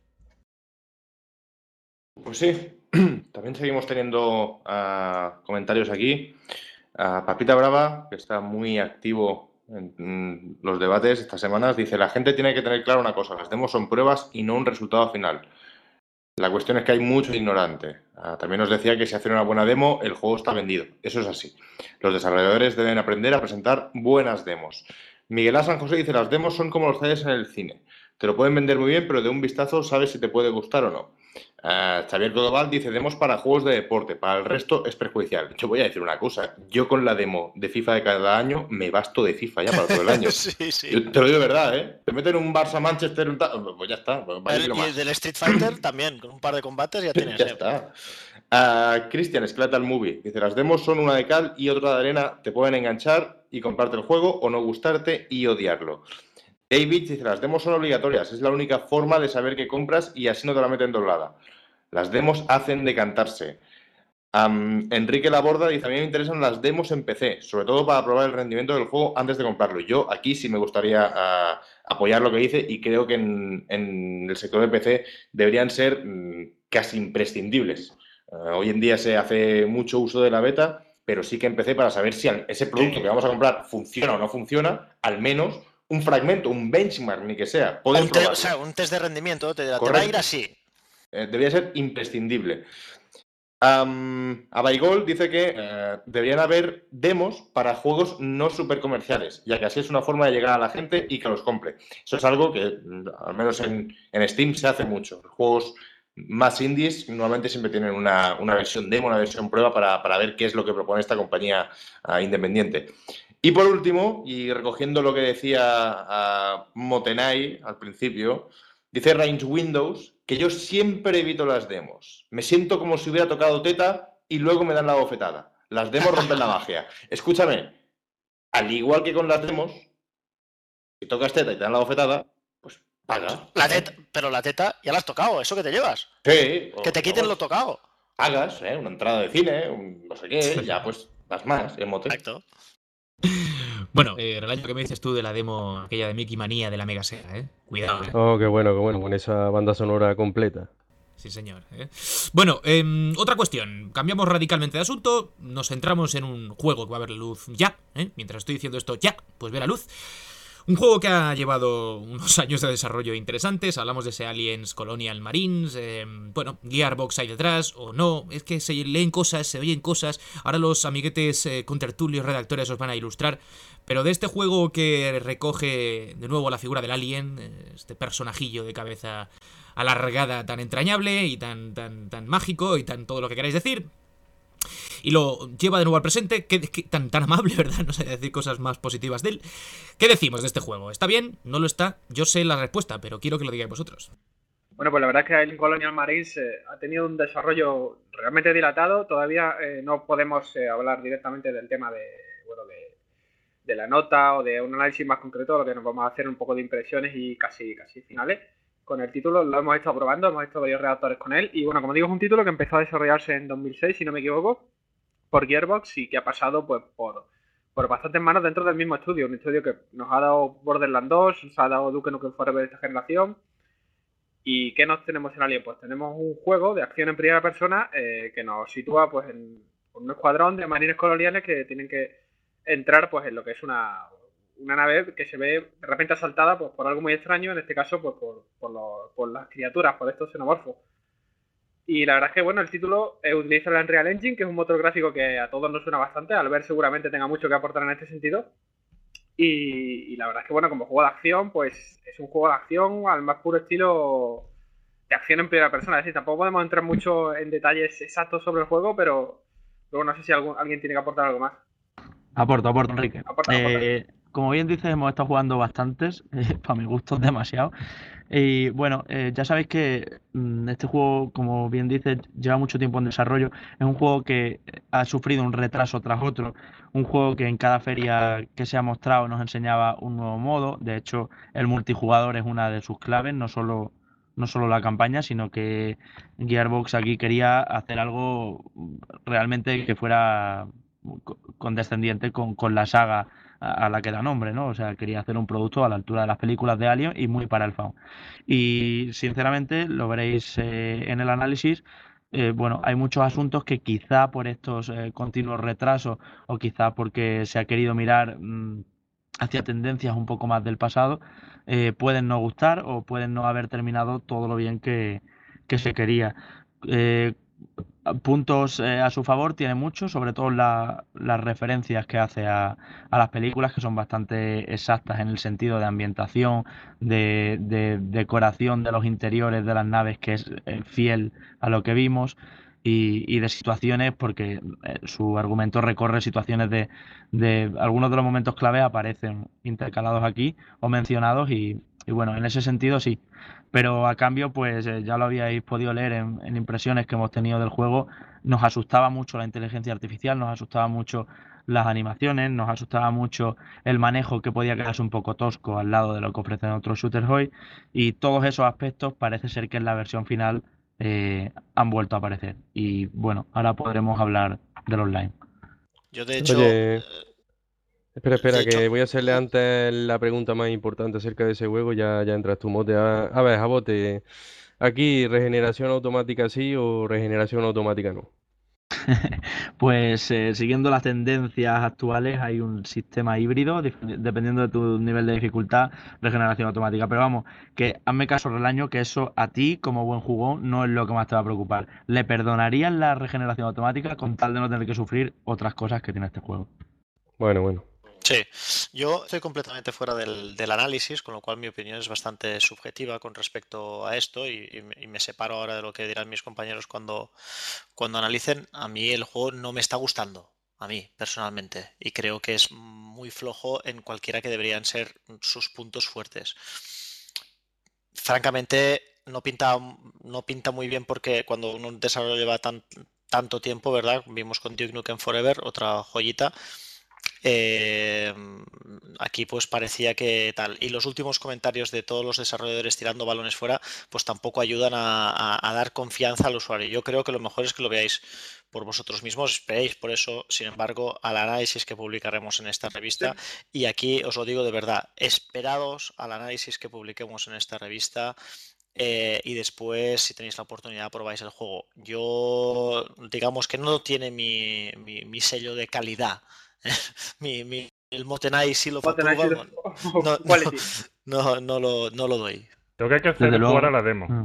Pues sí, también seguimos teniendo ah, comentarios aquí. Ah, Papita Brava, que está muy activo en, en los debates estas semanas, dice: la gente tiene que tener claro una cosa, las demos son pruebas y no un resultado final. La cuestión es que hay mucho ignorante. Ah, también nos decía que si hacen una buena demo, el juego está vendido. Eso es así. Los desarrolladores deben aprender a presentar buenas demos. Miguel A. San José dice, las demos son como los talleres en el cine. Te lo pueden vender muy bien, pero de un vistazo sabes si te puede gustar o no. Uh, Xavier Codobal dice, demos para juegos de deporte, para el resto es perjudicial. Yo voy a decir una cosa, yo con la demo de FIFA de cada año me basto de FIFA ya para todo el año. Sí, sí. Yo te lo digo de verdad, ¿eh? Te meten un Barça Manchester, un pues ya está. Pues el, y el del Street Fighter también, con un par de combates ya tienes. Ya está. Uh, Cristian, Skeletal Movie, dice, las demos son una de cal y otra de arena, te pueden enganchar y comprarte el juego o no gustarte y odiarlo. David dice, las demos son obligatorias, es la única forma de saber qué compras y así no te la meten doblada. Las demos hacen decantarse. Um, Enrique Laborda dice, a mí me interesan las demos en P C, sobre todo para probar el rendimiento del juego antes de comprarlo. Yo aquí sí me gustaría uh, apoyar lo que dice y creo que en, en el sector de P C deberían ser um, casi imprescindibles. Uh, hoy en día se hace mucho uso de la beta, pero sí que en P C para saber si ese producto que vamos a comprar funciona o no funciona, al menos un fragmento, un benchmark, ni que sea. Un, te, o sea, un test de rendimiento, te, te va a ir así. Eh, debería ser imprescindible. Um, Abaigol dice que eh, deberían haber demos para juegos no super comerciales, ya que así es una forma de llegar a la gente y que los compre. Eso es algo que, al menos en, en Steam, se hace mucho. Los juegos más indies normalmente siempre tienen una, una versión demo, una versión prueba para, para ver qué es lo que propone esta compañía uh, independiente. Y por último, y recogiendo lo que decía uh, Motenai al principio, dice Range Windows que yo siempre evito las demos. Me siento como si hubiera tocado teta y luego me dan la bofetada. Las demos rompen la magia. Escúchame, al igual que con las demos, si tocas teta y te dan la bofetada, pues paga. La teta, pero la teta ya la has tocado, ¿eso que te llevas? Sí. Que te quiten lo tocado. Hagas, ¿eh? Una entrada de cine, un no sé qué, ya pues das más, en mote. Exacto. Bueno, eh, Relaño, ¿qué me dices tú de la demo aquella de Mickey Manía de la Mega Sega, eh? Cuidado, eh. Oh, qué bueno, qué bueno, con esa banda sonora completa. Sí, señor. ¿eh? Bueno, eh, otra cuestión. Cambiamos radicalmente de asunto. Nos centramos en un juego que va a ver la luz ya, ¿eh? Mientras estoy diciendo esto ya, pues ve la luz. Un juego que ha llevado unos años de desarrollo interesantes. Hablamos de ese Aliens Colonial Marines. Eh, bueno, Gearbox hay detrás o no. Es que se leen cosas, se oyen cosas. Ahora los amiguetes eh, contertulios redactores os van a ilustrar. Pero de este juego que recoge de nuevo la figura del alien, eh, este personajillo de cabeza alargada tan entrañable y tan, tan, tan mágico y tan todo lo que queráis decir, y lo lleva de nuevo al presente, que, que tan, tan amable, ¿verdad? No sé decir cosas más positivas de él. ¿Qué decimos de este juego? ¿Está bien? ¿No lo está? Yo sé la respuesta, pero quiero que lo digáis vosotros. Bueno, pues la verdad es que el Colonial Marines eh, ha tenido un desarrollo realmente dilatado. Todavía eh, no podemos eh, hablar directamente del tema de, bueno, de, de la nota o de un análisis más concreto, lo que nos vamos a hacer un poco de impresiones y casi, casi finales. Con el título lo hemos estado probando, hemos hecho varios redactores con él. Y bueno, como digo, es un título que empezó a desarrollarse en dos mil seis, si no me equivoco, por Gearbox y que ha pasado pues por, por bastantes manos dentro del mismo estudio. Un estudio que nos ha dado Borderlands dos, nos ha dado Duke Nukem Forever de esta generación. ¿Y qué nos tenemos en Alien? Pues tenemos un juego de acción en primera persona eh, que nos sitúa pues en un escuadrón de marines coloniales que tienen que entrar pues en lo que es una, una nave que se ve de repente asaltada pues, por algo muy extraño, en este caso pues, por, por, los, por las criaturas, por estos xenomorfos. Y la verdad es que, bueno, el título eh, utiliza el Unreal Engine, que es un motor gráfico que a todos nos suena bastante. Al ver seguramente tenga mucho que aportar en este sentido. Y, y la verdad es que, bueno, como juego de acción, pues es un juego de acción al más puro estilo de acción en primera persona. Es decir, tampoco podemos entrar mucho en detalles exactos sobre el juego, pero luego no sé si algún, alguien tiene que aportar algo más. Aporto, aporto, Enrique. Aporta, aporta. Eh, como bien dices, hemos estado jugando bastantes, eh, para mi gusto demasiado. Y bueno, eh, ya sabéis que mm, este juego, como bien dices, lleva mucho tiempo en desarrollo. Es un juego que ha sufrido un retraso tras otro. Un juego que en cada feria que se ha mostrado nos enseñaba un nuevo modo. De hecho, el multijugador es una de sus claves, no solo, no solo la campaña, sino que Gearbox aquí quería hacer algo realmente que fuera condescendiente con, con la saga a la que da nombre, ¿no? O sea, quería hacer un producto a la altura de las películas de Alien y muy para el fan. Y sinceramente, lo veréis eh, en el análisis, eh, bueno, hay muchos asuntos que quizá por estos eh, continuos retrasos o quizá porque se ha querido mirar mmm, hacia tendencias un poco más del pasado, eh, pueden no gustar o pueden no haber terminado todo lo bien que, que se quería. Eh, puntos eh, a su favor tiene muchos, sobre todo la- las referencias que hace a, a las películas, que son bastante exactas en el sentido de ambientación, de, de decoración de los interiores de las naves, que es eh, fiel a lo que vimos, y, y de situaciones, porque eh, su argumento recorre situaciones de, de algunos de los momentos clave aparecen intercalados aquí o mencionados, y, y bueno, en ese sentido sí. Pero a cambio, pues eh, ya lo habíais podido leer en, en impresiones que hemos tenido del juego, nos asustaba mucho la inteligencia artificial, nos asustaba mucho las animaciones, nos asustaba mucho el manejo, que podía quedarse un poco tosco al lado de lo que ofrecen otros shooters hoy, y todos esos aspectos parece ser que en la versión final eh, han vuelto a aparecer. Y bueno, ahora podremos hablar del online. Yo, de hecho, Oye, eh, espera, espera, de hecho, que voy a hacerle antes la pregunta más importante acerca de ese juego, ya, ya entras tu mote. A, a ver, Jabote, aquí regeneración automática sí o regeneración automática no. Pues eh, siguiendo las tendencias actuales hay un sistema híbrido, dif- dependiendo de tu nivel de dificultad, regeneración automática. Pero vamos, que hazme caso, Relaño, que eso a ti, como buen jugón, no es lo que más te va a preocupar. Le perdonarías la regeneración automática con tal de no tener que sufrir otras cosas que tiene este juego. Bueno, bueno. sí, yo estoy completamente fuera del, del análisis, con lo cual mi opinión es bastante subjetiva con respecto a esto y, y me- y me separo ahora de lo que dirán mis compañeros cuando, cuando analicen. A mí el juego no me está gustando, a mí personalmente, y creo que es muy flojo en cualquiera que deberían ser sus puntos fuertes. Francamente, no pinta, no pinta muy bien, porque cuando un desarrollo lleva tan, tanto tiempo, ¿verdad? Vimos con Duke Nukem Forever, otra joyita. Eh, aquí pues parecía que tal. Y los últimos comentarios de todos los desarrolladores tirando balones fuera, pues tampoco ayudan a, a- a dar confianza al usuario. Yo creo que lo mejor es que lo veáis por vosotros mismos, esperéis por eso, sin embargo, al análisis que publicaremos en esta revista. Y aquí os lo digo de verdad, esperados al análisis que publiquemos en esta revista. Eh, y después, si tenéis la oportunidad, probáis el juego. Yo, digamos que no tiene mi, mi- mi sello de calidad. Mi, mi- el Motenai Seal of Motenai Seal Approval of- no, no, no, Quality. no, no lo, no lo doy. Lo que hay que hacer Desde es jugar a luego. la demo. Mm.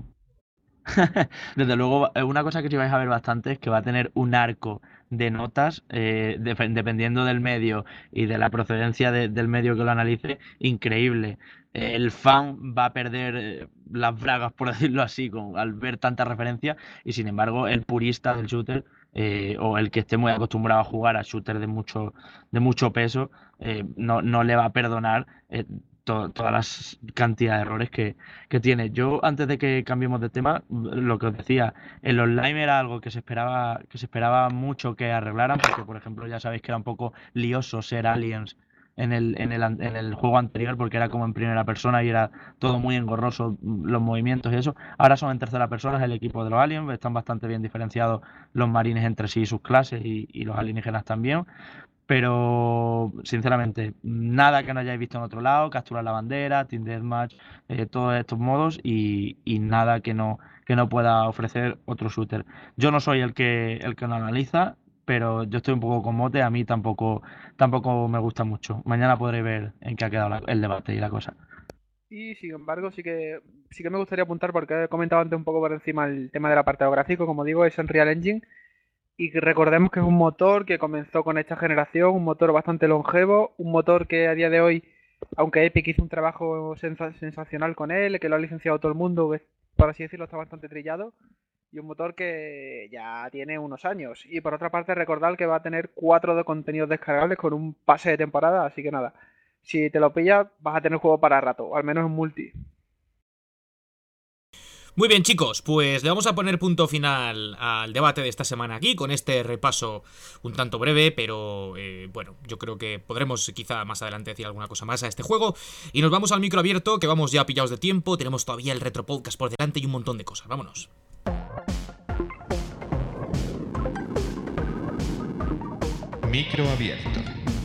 Desde luego, eh, una cosa que sí vais a ver bastante es que va a tener un arco de notas, eh, dep- dependiendo del medio y de la procedencia de- del medio que lo analice, increíble. Eh, el fan va a perder eh, las bragas, por decirlo así, con, al ver tanta referencia, y sin embargo, el purista del shooter, eh, o el que esté muy acostumbrado a jugar a shooter de mucho, de mucho peso, eh, no, no le va a perdonar eh, to- todas las cantidad de errores que, que tiene. Yo, antes de que cambiemos de tema, lo que os decía, el online era algo que se esperaba, que se esperaba mucho que arreglaran, porque, por ejemplo, ya sabéis que era un poco lioso ser Aliens en el, en el, an- en el juego anterior, porque era como en primera persona y era todo muy engorroso, mm, los movimientos y eso. Ahora son en tercera persona, es el equipo de los aliens, están bastante bien diferenciados los marines entre sí y sus clases, y, y los alienígenas también. Pero, sinceramente, nada que no hayáis visto en otro lado, capturar la bandera, Team Deathmatch, eh, todos estos modos, y, y nada que no, que no pueda ofrecer otro shooter. Yo no soy el que, el que lo analiza, pero yo estoy un poco con mote, a mí tampoco, tampoco me gusta mucho. Mañana podré ver en qué ha quedado la- el debate y la cosa. Y sin embargo, sí que sí que me gustaría apuntar, porque he comentado antes un poco por encima el tema del apartado gráfico. Como digo, es Unreal Engine. Y que recordemos que es un motor que comenzó con esta generación, un motor bastante longevo, un motor que a día de hoy, aunque Epic hizo un trabajo sensa- sensacional con él, que lo ha licenciado todo el mundo, que por así decirlo está bastante trillado, y un motor que ya tiene unos años. Y por otra parte, recordad que va a tener cuatro de contenidos descargables con un pase de temporada, así que nada, si te lo pillas vas a tener juego para rato, o al menos en multi. Muy bien, chicos, pues le vamos a poner punto final al debate de esta semana aquí, con este repaso un tanto breve, pero eh, bueno, yo creo que podremos quizá más adelante decir alguna cosa más a este juego. Y nos vamos al micro abierto, que vamos ya pillados de tiempo, tenemos todavía el retro podcast por delante y un montón de cosas. Vámonos. Micro abierto.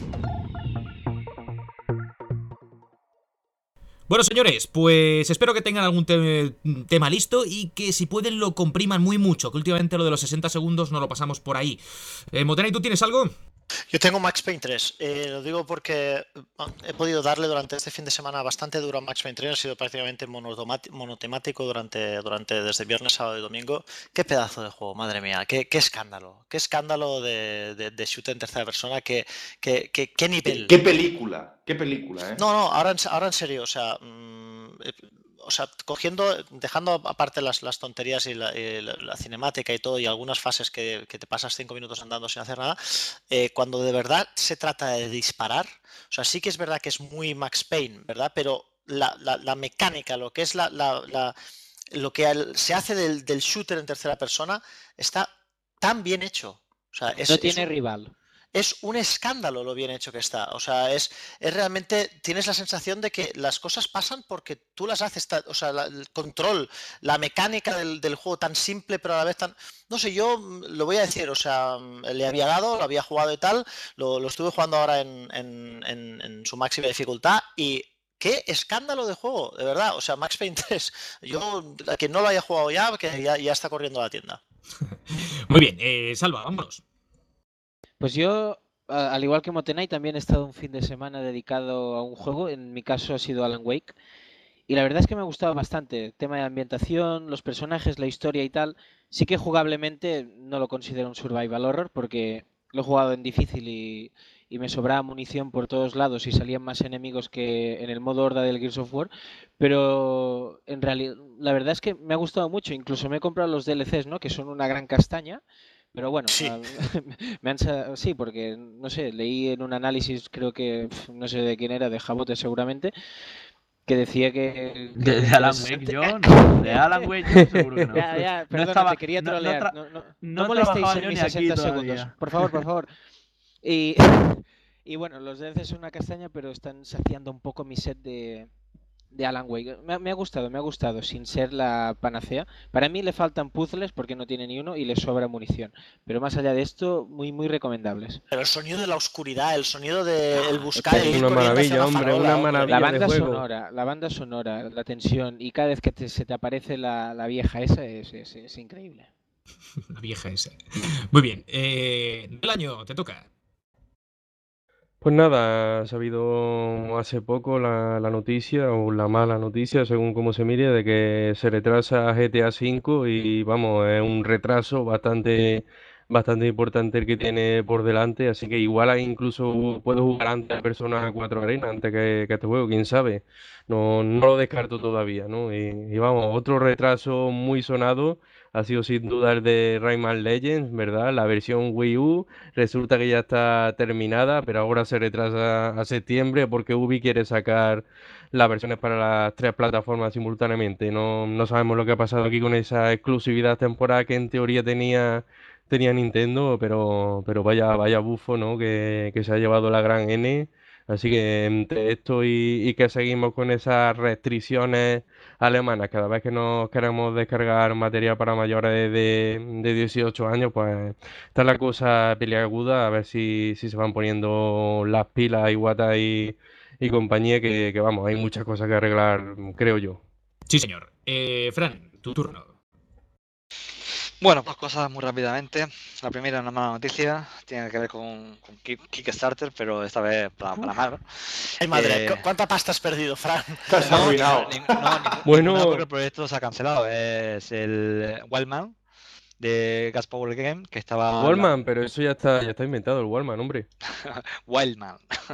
Bueno, señores, pues espero que tengan algún te- tema listo y que si pueden lo compriman muy mucho, que últimamente lo de los sesenta segundos no lo pasamos por ahí. Eh, Motenai, ¿tú tienes algo? Yo tengo Max Payne tres, eh, lo digo porque he podido darle durante este fin de semana bastante duro a Max Payne tres, ha sido prácticamente monotemático durante, durante desde viernes, sábado y domingo. Qué pedazo de juego, madre mía, qué, qué escándalo, qué escándalo de, de, de shooter en tercera persona, qué, qué, qué, qué nivel. ¿Qué, qué película? ¿Qué película, eh? No, no, ahora en, ahora en serio, o sea... Mmm, O sea, cogiendo, dejando aparte las, las tonterías y la, y la, la cinemática y todo, y algunas fases que, que te pasas cinco minutos andando sin hacer nada, eh, cuando de verdad se trata de disparar, o sea, sí que es verdad que es muy Max Payne, ¿verdad? Pero la, la, la mecánica, lo que es la, la, la lo que al, se hace del, del shooter en tercera persona, está tan bien hecho. O sea, es, no tiene es un... rival. Es un escándalo lo bien hecho que está. O sea, es, es realmente, tienes la sensación de que las cosas pasan porque tú las haces. O sea, la, el control, la mecánica del, del juego tan simple, pero a la vez tan... No sé, yo lo voy a decir, o sea, le había dado, lo había jugado y tal, lo, lo estuve jugando ahora en, en, en, en su máxima dificultad y... ¡Qué escándalo de juego! De verdad, o sea, Max Payne tres, yo, a quien no lo haya jugado ya, que ya, ya está corriendo a la tienda. Muy bien, eh, Salva, vámonos. Pues yo, al igual que Motenay, también he estado un fin de semana dedicado a un juego. En mi caso ha sido Alan Wake. Y la verdad es que me ha gustado bastante. El tema de ambientación, los personajes, la historia y tal. Sí que jugablemente no lo considero un survival horror porque lo he jugado en difícil y, y me sobraba munición por todos lados y salían más enemigos que en el modo horda del Gears of War. Pero en realidad, la verdad es que me ha gustado mucho. Incluso me he comprado los D L Cs, ¿no? Que son una gran castaña. Pero bueno, sí. me han, sí, porque no sé, leí en un análisis, creo que no sé de quién era, de Jabote seguramente, que decía que... que de, de Alan Wake yo, no, de Alan Wake yo seguro que no. Ya, ya, perdona, no estaba, te quería trolear. No, no, no, no molestéis en mis sesenta segundos. Por favor, por favor. Y, y bueno, los D L C son una castaña, pero están saciando un poco mi set de... de Alan Wake. Me, me ha gustado, me ha gustado, sin ser la panacea. Para mí le faltan puzzles porque no tiene ni uno y le sobra munición. Pero más allá de esto, muy, muy recomendables. Pero el sonido de la oscuridad, el sonido de el buscar... Es una maravilla, hombre, una maravilla la banda de juego. sonora, la banda sonora, la tensión y cada vez que te, se te aparece la, la vieja esa es, es, es increíble. La vieja esa. Muy bien. Eh, del año, te toca. Pues nada, ha sabido hace poco la, la noticia, o la mala noticia, según cómo se mire, de que se retrasa G T A cinco y vamos, es un retraso bastante, bastante importante el que tiene por delante, así que igual ahí incluso puedo jugar antes a Persona cuatro Arena, antes que, que este juego, quién sabe, no, no lo descarto todavía, ¿no? Y, y vamos, otro retraso muy sonado ha sido sin duda el de Rayman Legends, ¿verdad? La versión Wii U resulta que ya está terminada, pero ahora se retrasa a septiembre porque Ubi quiere sacar las versiones para las tres plataformas simultáneamente. No, no sabemos lo que ha pasado aquí con esa exclusividad temporal que en teoría tenía, tenía Nintendo, pero, pero vaya, vaya bufo, ¿no? Que, que se ha llevado la gran N. Así que entre esto y, y que seguimos con esas restricciones alemanas, cada vez que nos queremos descargar material para mayores de, de dieciocho años, pues está la cosa peliaguda, a ver si, si se van poniendo las pilas, Iwata y, y compañía, que, que vamos, hay muchas cosas que arreglar, creo yo. Sí, señor. Eh, Fran, tu turno. Bueno, dos cosas muy rápidamente. La primera, una mala noticia, tiene que ver con, con Kickstarter, pero esta vez para, para mal. Ay, madre, eh... ¿cuánta pasta has perdido, Fran? Te has arruinado. No, no, no, bueno, no, porque el proyecto se ha cancelado. Es el Wildman de Gas Power Game, que estaba... Wildman, la... pero eso ya está, ya está inventado, el Wildman, hombre. Wildman.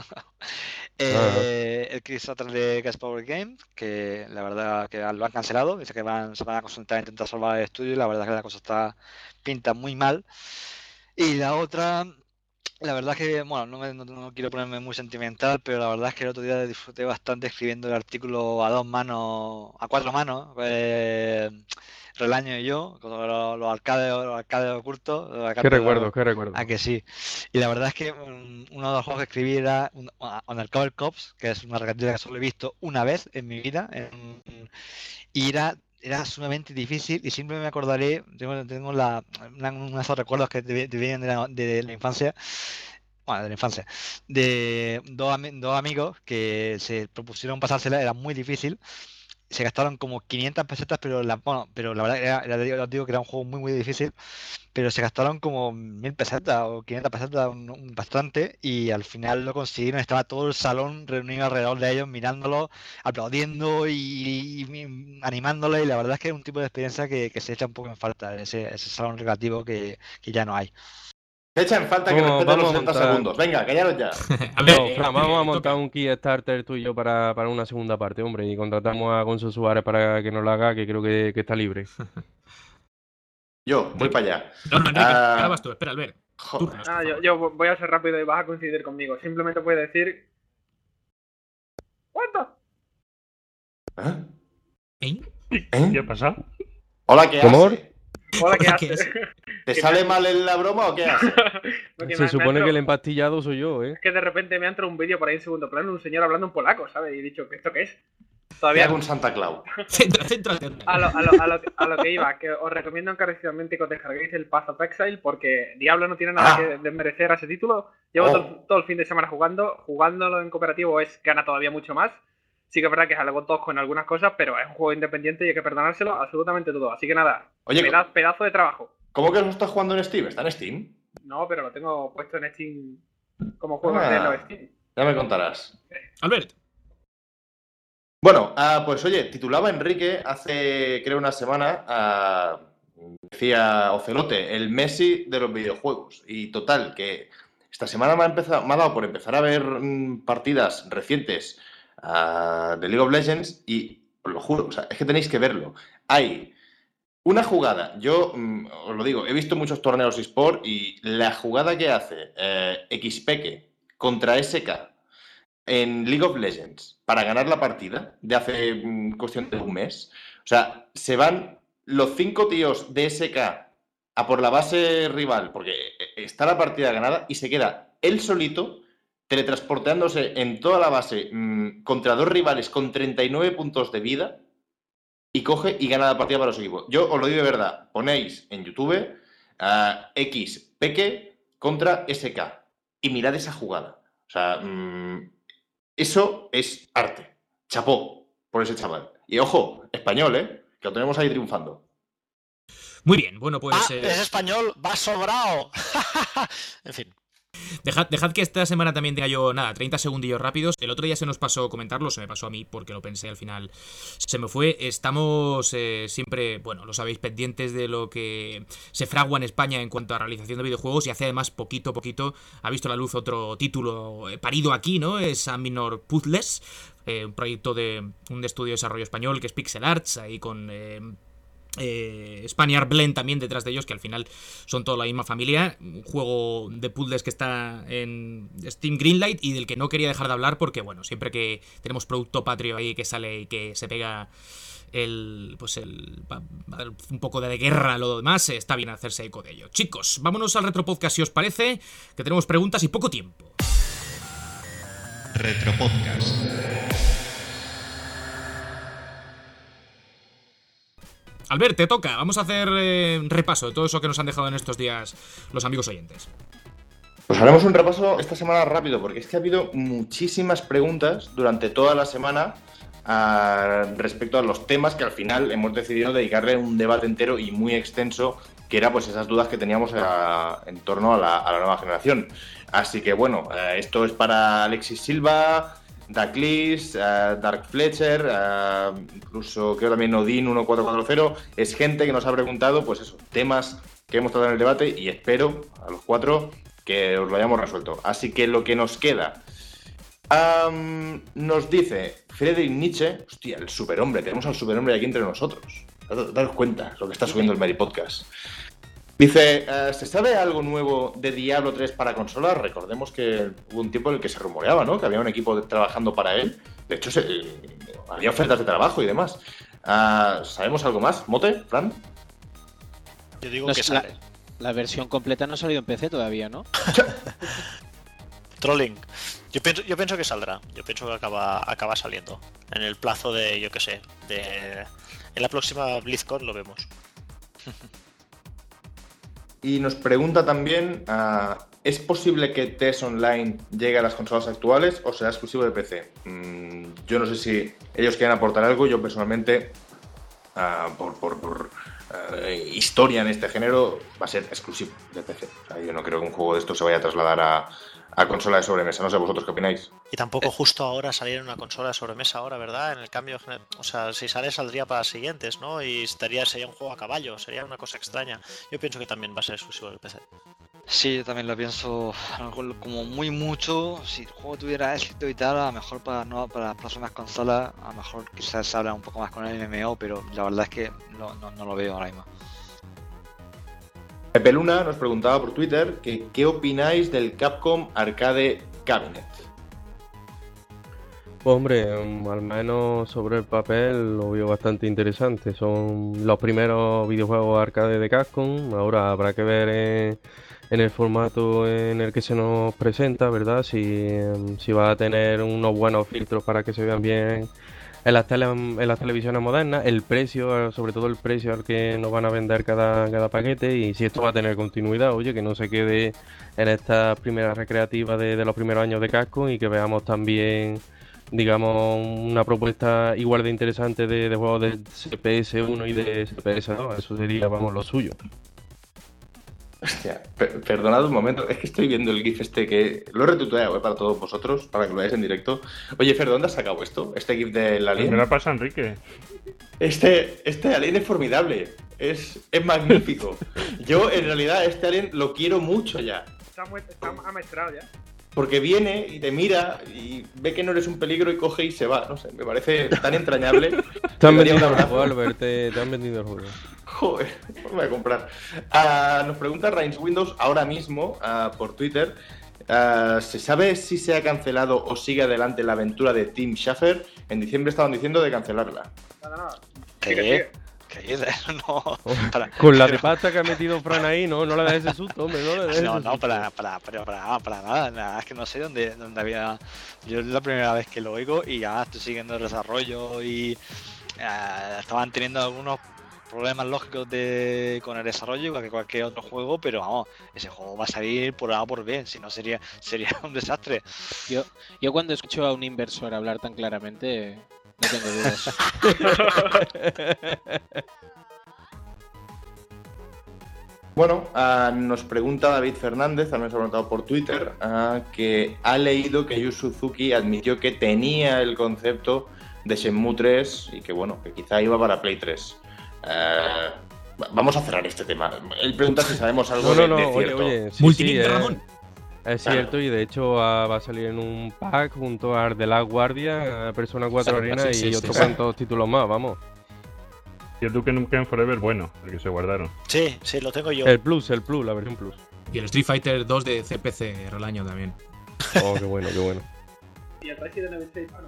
eh, el Kickstarter de Gas Power Game, que la verdad que lo han cancelado, dice que van, se van a concentrar en intentar salvar el estudio y la verdad que la cosa está pinta muy mal. Y la otra, la verdad que, bueno, no, me, no, no quiero ponerme muy sentimental, pero la verdad es que el otro día disfruté bastante escribiendo el artículo a dos manos, a cuatro manos, eh, Relaño y yo, con los, los arcades, los arcades ocultos. Los arcades qué recuerdo, los... qué recuerdo. Ah, que sí. Y la verdad es que um, uno de los juegos que escribí era un, Undercover Cops, que es una regatilla que solo he visto una vez en mi vida. En, y era, era sumamente difícil y siempre me acordaré, tengo, tengo la, una, unos de esos recuerdos que te, te vienen de la, de la infancia. Bueno, de la infancia. De dos, dos amigos que se propusieron pasársela, era muy difícil. se gastaron como quinientas pesetas, pero la, bueno, pero la verdad era, era, era, digo que era un juego muy muy difícil, pero se gastaron como mil pesetas o quinientas pesetas, un, un, bastante, y al final lo consiguieron. Estaba todo el salón reunido alrededor de ellos, mirándolo, aplaudiendo y, y animándolo, y la verdad es que es un tipo de experiencia que, que se echa un poco en falta, ese, ese salón relativo que, que ya no hay. Se echa en falta que Vamos- respeten los vamos a sesenta montar- segundos. Venga, callaros ya. A ver, No, eh, Fran, vamos eh, a montar toca. un Kickstarter tú y yo para, para una segunda parte, hombre, y contratamos a Gonzo Suárez para que nos la haga, que creo que, que está libre. Yo, voy para allá. No, no, Enrique, Ah, ahora vas tú. Espera, Albert. Joder. Turnos, Ah, por yo, favor. yo voy a ser rápido y vas a coincidir conmigo. Simplemente voy a decir. ¿Cuánto? ¿Eh? ¿Eh? ¿Eh? ¿Qué ha pasado? Hola, ¿qué ¿Cómo? hace? Hola, ¿qué Hola, ¿qué haces? ¿Te sale mal en la broma o qué hace? No, que Se me- supone me ha que el entrado- empastillado soy yo, ¿eh? Es que de repente me ha entrado un vídeo por ahí en segundo plano, un señor hablando en polaco, ¿sabes? Y he dicho, ¿esto qué es? Te Todavía. hago un Santa Claus. Centra, céntrate. A lo, a, lo, a, lo, a lo que iba, que os recomiendo encarecidamente que os descarguéis el Path of Exile, porque Diablo no tiene nada Ah. que desmerecer a ese título. Llevo Oh. todo, todo el fin de semana jugando. Jugándolo en cooperativo es gana todavía mucho más. Sí que es verdad que es algo tosco en algunas cosas, pero es un juego independiente y hay que perdonárselo absolutamente todo. Así que nada, Oye, peda- pedazo de trabajo. ¿cómo que lo estás jugando en Steam? ¿Está en Steam? No, pero lo tengo puesto en Steam como juego Ah. de los Steam. Ya me contarás. Albert. Bueno, ah, pues oye, titulaba Enrique hace, creo, una semana, ah, decía Ocelote, el Messi de los videojuegos. Y total, que esta semana me ha, empezado, me ha dado por empezar a ver mm, partidas recientes ah, de League of Legends y os lo juro, o sea, es que tenéis que verlo. Hay una jugada, yo mm, os lo digo, he visto muchos torneos eSport y la jugada que hace eh, Xpeke contra S K en League of Legends para ganar la partida de hace mm, cuestión de un mes. O sea, se van los cinco tíos de S K a por la base rival porque está la partida ganada y se queda él solito teletransportándose en toda la base mmm, contra dos rivales con treinta y nueve puntos de vida y coge y gana la partida para su equipo. Yo os lo digo de verdad, ponéis en YouTube a X Peque contra S K y mirad esa jugada. O sea, mmm, eso es arte. Chapó por ese chaval. Y ojo, español, ¿eh? Que lo tenemos ahí triunfando. Muy bien, bueno, pues. Ah, eh, es español, va sobrado. En fin. Dejad, dejad que esta semana también tenga yo, nada, treinta segundillos rápidos. El otro día se nos pasó comentarlo, se me pasó a mí porque lo pensé al final. Se me fue. Estamos eh, siempre, bueno, lo sabéis, pendientes de lo que se fragua en España en cuanto a realización de videojuegos y hace además poquito a poquito ha visto la luz otro título eh, parido aquí, ¿no? Es Minor Puzzles, eh, un proyecto de un estudio de desarrollo español que es Pixel Arts, ahí con... Eh, Eh, Spaniard Blend también detrás de ellos, que al final son toda la misma familia. Un juego de puzzles que está en Steam Greenlight y del que no quería dejar de hablar porque, bueno, siempre que tenemos producto patrio ahí que sale y que se pega el, pues el, un poco de guerra a lo demás, está bien hacerse eco de ello. Chicos, vámonos al Retropodcast si os parece, que tenemos preguntas y poco tiempo. Retropodcast. Albert, te toca. Vamos a hacer eh, un repaso de todo eso que nos han dejado en estos días los amigos oyentes. Pues haremos un repaso esta semana rápido, porque es que ha habido muchísimas preguntas durante toda la semana a, respecto a los temas que al final hemos decidido dedicarle un debate entero y muy extenso, que era pues esas dudas que teníamos a, en torno a la, a la nueva generación. Así que bueno, eh, esto es para Alexis Silva, Daclis, uh, Dark Fletcher, uh, incluso creo también Odin uno cuatro cuatro cero. Es gente que nos ha preguntado, pues eso, temas que hemos tratado en el debate y espero a los cuatro que os lo hayamos resuelto. Así que lo que nos queda, um, nos dice Friedrich Nietzsche, hostia, el superhombre, tenemos al superhombre aquí entre nosotros. Daros cuenta lo que está subiendo el Mary Podcast. Dice, uh, ¿se sabe algo nuevo de Diablo tres para consolas? Recordemos que hubo un tiempo en el que se rumoreaba, ¿no? Que había un equipo de, trabajando para él. De hecho, se, eh, había ofertas de trabajo y demás. Uh, ¿Sabemos algo más? ¿Mote, Fran? Yo digo No que sé, la, sale. la versión completa no ha salido en P C todavía, ¿no? Trolling. Yo pienso, yo pienso que saldrá. Yo pienso que acaba, acaba saliendo. En el plazo de, yo qué sé, de... En la próxima BlizzCon lo vemos. Y nos pregunta también, uh, ¿es posible que T E S Online llegue a las consolas actuales o será exclusivo de P C? Mm, yo no sé si ellos quieren aportar algo. Yo personalmente, uh, por, por, por uh, historia en este género, va a ser exclusivo de P C. O sea, yo no creo que un juego de esto se vaya a trasladar a, a consola de sobremesa. No sé vosotros qué opináis. Y tampoco justo ahora salir en una consola de sobremesa ahora, ¿verdad? En el cambio, o sea, si sale saldría para las siguientes, ¿no? Y estaría, sería un juego a caballo, sería una cosa extraña. Yo pienso que también va a ser exclusivo del P C. Sí, yo también lo pienso como muy mucho. Si el juego tuviera éxito y tal, a lo mejor para, no, para las próximas consolas, a lo mejor quizás se habla un poco más con el M M O, pero la verdad es que no, no, no lo veo ahora mismo. Pepe Luna nos preguntaba por Twitter que qué opináis del Capcom Arcade Cabinet. Pues hombre, al menos sobre el papel lo veo bastante interesante. Son los primeros videojuegos arcade de Capcom. Ahora habrá que ver en, en el formato en el que se nos presenta, ¿verdad? Si, si va a tener unos buenos filtros para que se vean bien en las, tele, en las televisiones modernas, el precio, sobre todo el precio al que nos van a vender cada, cada paquete, y si esto va a tener continuidad, oye, que no se quede en estas primeras recreativas de, de los primeros años de Capcom, y que veamos también, digamos, una propuesta igual de interesante de, de juegos de P S uno y de P S dos. Eso sería, vamos, lo suyo. Hostia, per perdonad un momento, es que estoy viendo el GIF este que lo he retuiteado, ¿eh? Para todos vosotros, para que lo veáis en directo. Oye, Fer, ¿dónde has sacado esto? Este GIF del Alien. ¿Qué le pasa, Enrique? Este, este Alien es formidable, es, es magnífico. Yo, en realidad, este Alien lo quiero mucho ya. Está, muy, está amaestrado ya. Porque viene y te mira y ve que no eres un peligro y coge y se va. No sé, me parece tan entrañable. Te han vendido el juego, Albert, te, te han vendido el juego. Joder, pues me voy a comprar. Uh, nos pregunta Rains Windows ahora mismo uh, por Twitter. Uh, ¿Se sabe si se ha cancelado o sigue adelante la aventura de Tim Schafer? En diciembre estaban diciendo de cancelarla. Nada, nada. ¿Qué? ¿Qué? No. Para, Con la de pasta que ha metido Fran ahí, no, no le des ese susto, hombre, no le des No, ese no, susto. para, para, para, para, para nada, nada, es que no sé dónde, dónde había. Yo es la primera vez que lo oigo y ya estoy siguiendo el desarrollo y uh, estaban teniendo algunos problemas lógicos de con el desarrollo, igual que cualquier otro juego, pero vamos, ese juego va a salir por A o por B, si no sería sería un desastre. Yo, yo cuando escucho a un inversor hablar tan claramente, no tengo dudas. Bueno, uh, nos pregunta David Fernández, también se ha preguntado por Twitter, uh, que ha leído que Yu Suzuki admitió que tenía el concepto de Shenmue tres y que bueno, que quizá iba para Play tres. Uh, vamos a cerrar este tema. Él pregunta si sabemos algo No, no, de, no, de oye, cierto. oye, sí, Multilink sí, de es, Ramón. es cierto, y de hecho va, va a salir en un pack junto a The Last Guardia, Persona cuatro Sí, Arena sí, y sí, otros sí. cuantos títulos más, vamos. Y el Duke Nukem Forever, bueno, el que se guardaron. Sí, sí, lo tengo yo. El Plus, el Plus, la versión Plus. Y el Street Fighter dos de C P C Rolaño también. Oh, qué bueno, qué bueno. Y el Resident Evil seis, bueno.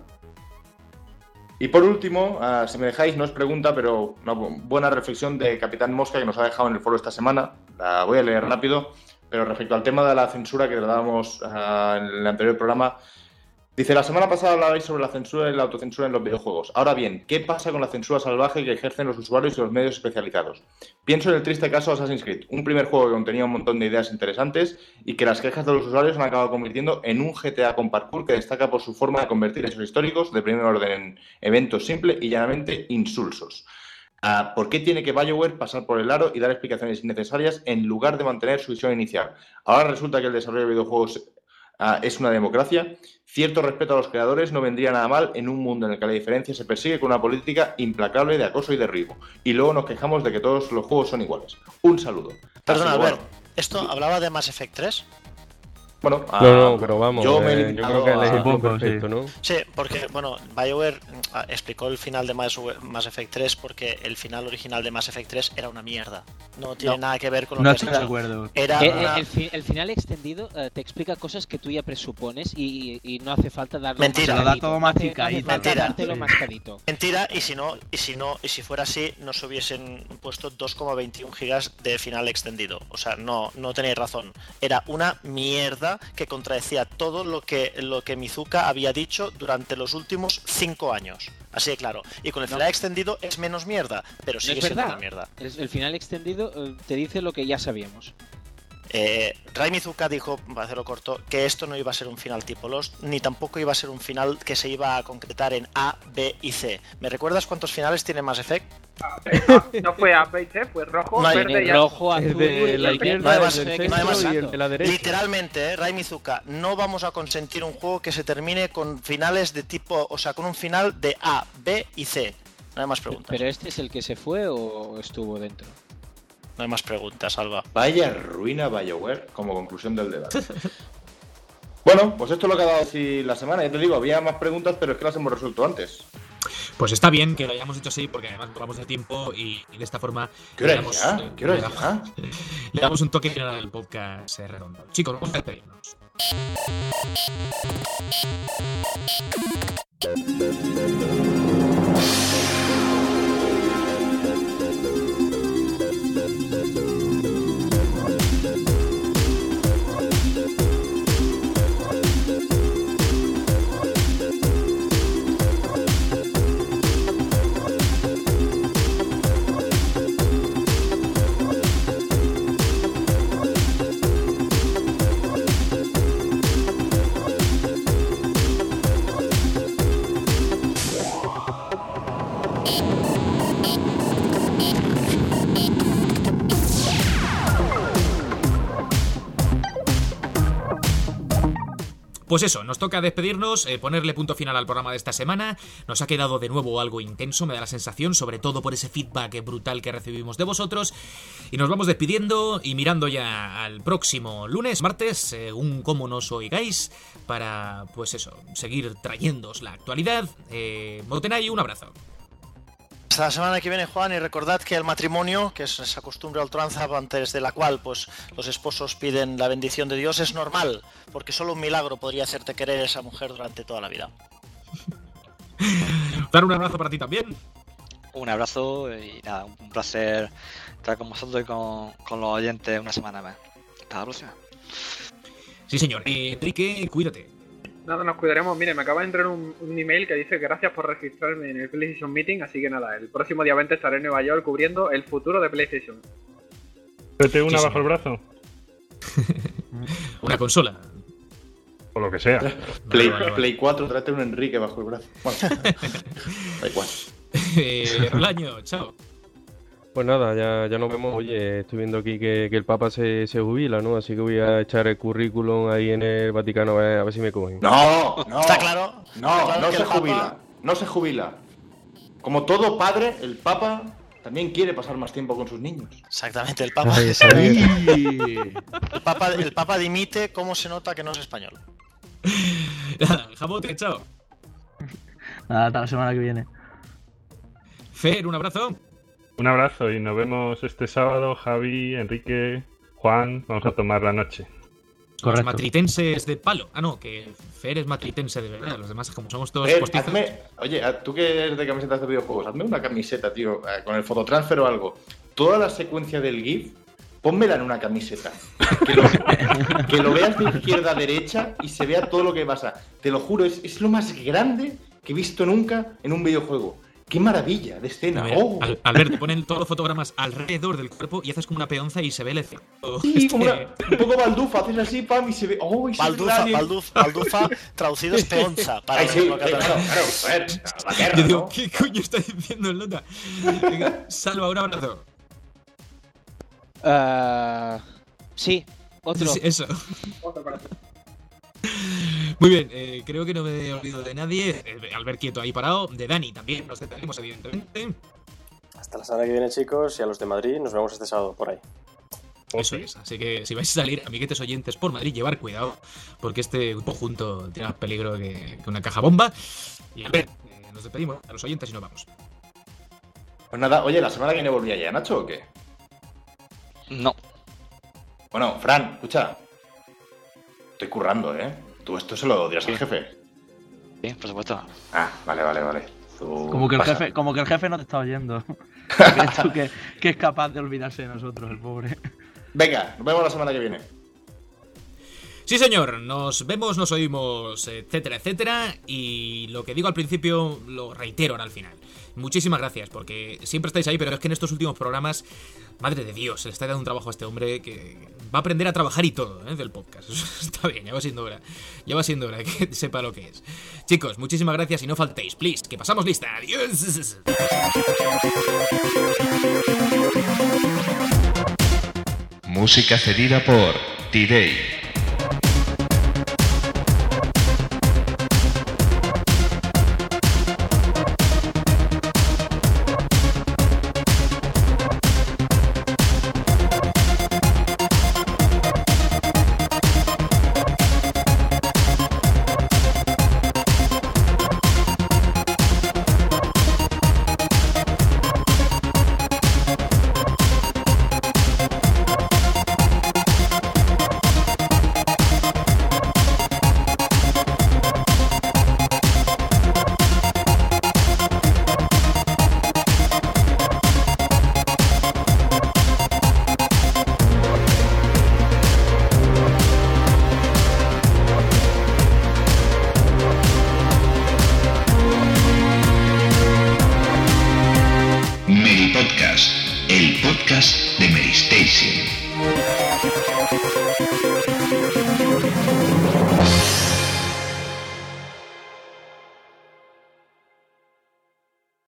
Y por último, uh, si me dejáis, no os pregunta, pero una bu- buena reflexión de Capitán Mosca que nos ha dejado en el foro esta semana. La voy a leer rápido, pero respecto al tema de la censura que tratábamos uh, en el anterior programa, dice: la semana pasada hablabais sobre la censura y la autocensura en los videojuegos. Ahora bien, ¿qué pasa con la censura salvaje que ejercen los usuarios y los medios especializados? Pienso en el triste caso de Assassin's Creed, un primer juego que contenía un montón de ideas interesantes y que las quejas de los usuarios han acabado convirtiendo en un G T A con parkour que destaca por su forma de convertir hechos históricos de primer orden en eventos simples y llanamente insulsos. Uh, ¿Por qué tiene que BioWare pasar por el aro y dar explicaciones innecesarias en lugar de mantener su visión inicial? Ahora resulta que el desarrollo de videojuegos uh, es una democracia. Cierto respeto a los creadores no vendría nada mal en un mundo en el que la diferencia se persigue con una política implacable de acoso y derribo. Y luego nos quejamos de que todos los juegos son iguales. Un saludo. Perdona, Así que, Albert, bueno, ¿esto hablaba de Mass Effect tres? Bueno, uh, No, no, pero vamos, yo, me he eh, yo limitado creo que el a- ejemplo Poco, perfecto, sí. ¿no? Sí, porque, bueno, BioWare ah, explicó el final de Mass, Mass Effect tres porque el final original de Mass Effect tres era una mierda. No tiene No. nada que ver con lo No que has estoy de dicho. acuerdo. Era Eh, una... eh, el, fi- el final extendido eh, te explica cosas que tú ya presupones y, y- y no hace falta darlo Mentira. mascadito. Lo da todo No hace- masticadito. No hace falta Mentira. dártelo mascadito. Mentira, y si no, y si no, y si fuera así, no se hubiesen puesto dos coma veintiuno gigas de final extendido. O sea, no, no tenéis razón. Era una mierda que contradecía todo lo que, lo que Mizuka había dicho durante los últimos cinco años. Así de claro. Y con el No. final extendido es menos mierda, pero No sigue es siendo verdad. una mierda. El, el final extendido eh, te dice lo que ya sabíamos. Eh, Rai Mizuka dijo, para hacerlo corto, que esto no iba a ser un final tipo Lost, ni tampoco iba a ser un final que se iba a concretar en A, B y C. ¿Me recuerdas cuántos finales tiene Mass Effect? Ah, ah, no fue A, B y C, fue rojo, No hay- verde y rojo, azul. azul El de y la el izquierda, no hay el más- del no hay centro más- y el de la derecha. Literalmente, eh, Rai Mizuka, no vamos a consentir un juego que se termine con finales de tipo, o sea, con un final de A, B y C. No hay más preguntas. ¿Pero este es el que se fue o estuvo dentro? No hay más preguntas, Alba. Vaya ruina BioWare como conclusión del debate. Bueno, pues esto es lo que ha dado así la semana. Ya te digo, había más preguntas, pero es que las hemos resuelto antes. Pues está bien que lo hayamos hecho así, porque además vamos de tiempo y, y de esta forma ¿Qué hora le es damos, ya? eh, ¿Qué hora le es damos- ya? le damos un toque final al podcast eh, redondo. Chicos, vamos a despedirnos. Pues eso, nos toca despedirnos, eh, ponerle punto final al programa de esta semana. Nos ha quedado de nuevo algo intenso, me da la sensación, sobre todo por ese feedback brutal que recibimos de vosotros. Y nos vamos despidiendo y mirando ya al próximo lunes, martes, según cómo nos oigáis, para, pues eso, seguir trayéndoos la actualidad. Eh, Motenay, un abrazo. Hasta la semana que viene, Juan, y recordad que el matrimonio, que es esa costumbre a ultranza antes de la cual pues los esposos piden la bendición de Dios, es normal, porque solo un milagro podría hacerte querer a esa mujer durante toda la vida. Dar un abrazo para ti también. Un abrazo y nada, un placer estar con vosotros y con, con los oyentes una semana más. Hasta la próxima. Sí, señor. Eh, Enrique, cuídate. Nada, nos cuidaremos. Mire, me acaba de entrar un, un email que dice gracias por registrarme en el PlayStation Meeting, así que nada, el próximo día veinte estaré en Nueva York cubriendo el futuro de PlayStation. Vete una Sí, bajo el brazo. Una consola. O lo que sea. Play, Vale, vale, vale. Play cuatro, tráete un Enrique bajo el brazo. Bueno, da igual. Eh, Rolaño, chao. Pues nada, ya, ya nos vemos. Oye, estoy viendo aquí que, que el Papa se, se jubila, ¿no? Así que voy a echar el currículum ahí en el Vaticano a ver, a ver si me cogen. No, no. Está claro. No, Está claro no que se el Papa- jubila. No se jubila. Como todo padre, el Papa también quiere pasar más tiempo con sus niños. Exactamente, el Papa, Ay, esa bien. el Papa, el Papa dimite, ¿cómo se nota que no es español? Nada, Jamote, chao. Nada, hasta la semana que viene. Fer, un abrazo. Un abrazo y nos vemos este sábado, Javi, Enrique, Juan. Vamos a tomar la noche. Los Correcto. matritenses de palo. Ah, no, que Fer es matritense de verdad. Los demás, como somos todos Fer, postizos. hazme, oye, a- tú que eres de camisetas de videojuegos, hazme una camiseta, tío, eh, con el fototransfer o algo. Toda la secuencia del GIF, pónmela en una camiseta. Que lo, que lo veas de izquierda a derecha y se vea todo lo que pasa. Te lo juro, es, es lo más grande que he visto nunca en un videojuego. ¡Qué maravilla de escena! Mira, ¡Oh! Al- Albert, te ponen todos los fotogramas alrededor del cuerpo y haces como una peonza y se ve el efecto. Sí, este- como una- un poco baldufa, haces así, pam, y se ve. ¡Oh! ese Baldufa, alien! balduf- baldufa traducido es peonza. Para Ay, sí, los sí, claro, catalanes. claro, joder, la guerra, Yo digo, ¿no? ¿qué coño está diciendo el nota? Venga, Salva, un abrazo. Ah, sí, otro. Sí, eso. Otro para ti. Muy bien, eh, creo que no me he olvidado de nadie. Eh, Albert quieto ahí parado. De Dani también, nos despedimos, evidentemente. Hasta la semana que viene, chicos, y a los de Madrid nos vemos este sábado por ahí. Eso es. Así que si vais a salir, amiguetes oyentes, por Madrid, llevar cuidado, porque este grupo junto tiene más peligro que, que una caja bomba. Y a ver, eh, nos despedimos a los oyentes y nos vamos. Pues nada, oye, ¿la semana que viene volvía ya, Nacho, o qué? No. Bueno, Fran, escucha. Estoy currando, ¿eh? Tú esto se lo dirás al jefe. Sí, por supuesto. Ah, vale, vale, vale. Tú Como que el pasa. jefe, como que el jefe no te está oyendo. ¿Crees tú que, que es capaz de olvidarse de nosotros, el pobre? Venga, nos vemos la semana que viene. Sí, señor, nos vemos, nos oímos, etcétera, etcétera. Y lo que digo al principio lo reitero ahora al final. Muchísimas gracias, porque siempre estáis ahí, pero es que en estos últimos programas, madre de Dios, se le está dando un trabajo a este hombre que va a aprender a trabajar y todo, ¿eh? Del podcast. Está bien, ya va siendo hora. Ya va siendo hora que sepa lo que es. Chicos, muchísimas gracias y no faltéis, please, que pasamos lista. Adiós. Música cedida por T-Day. Podcast, el podcast de Mary Station.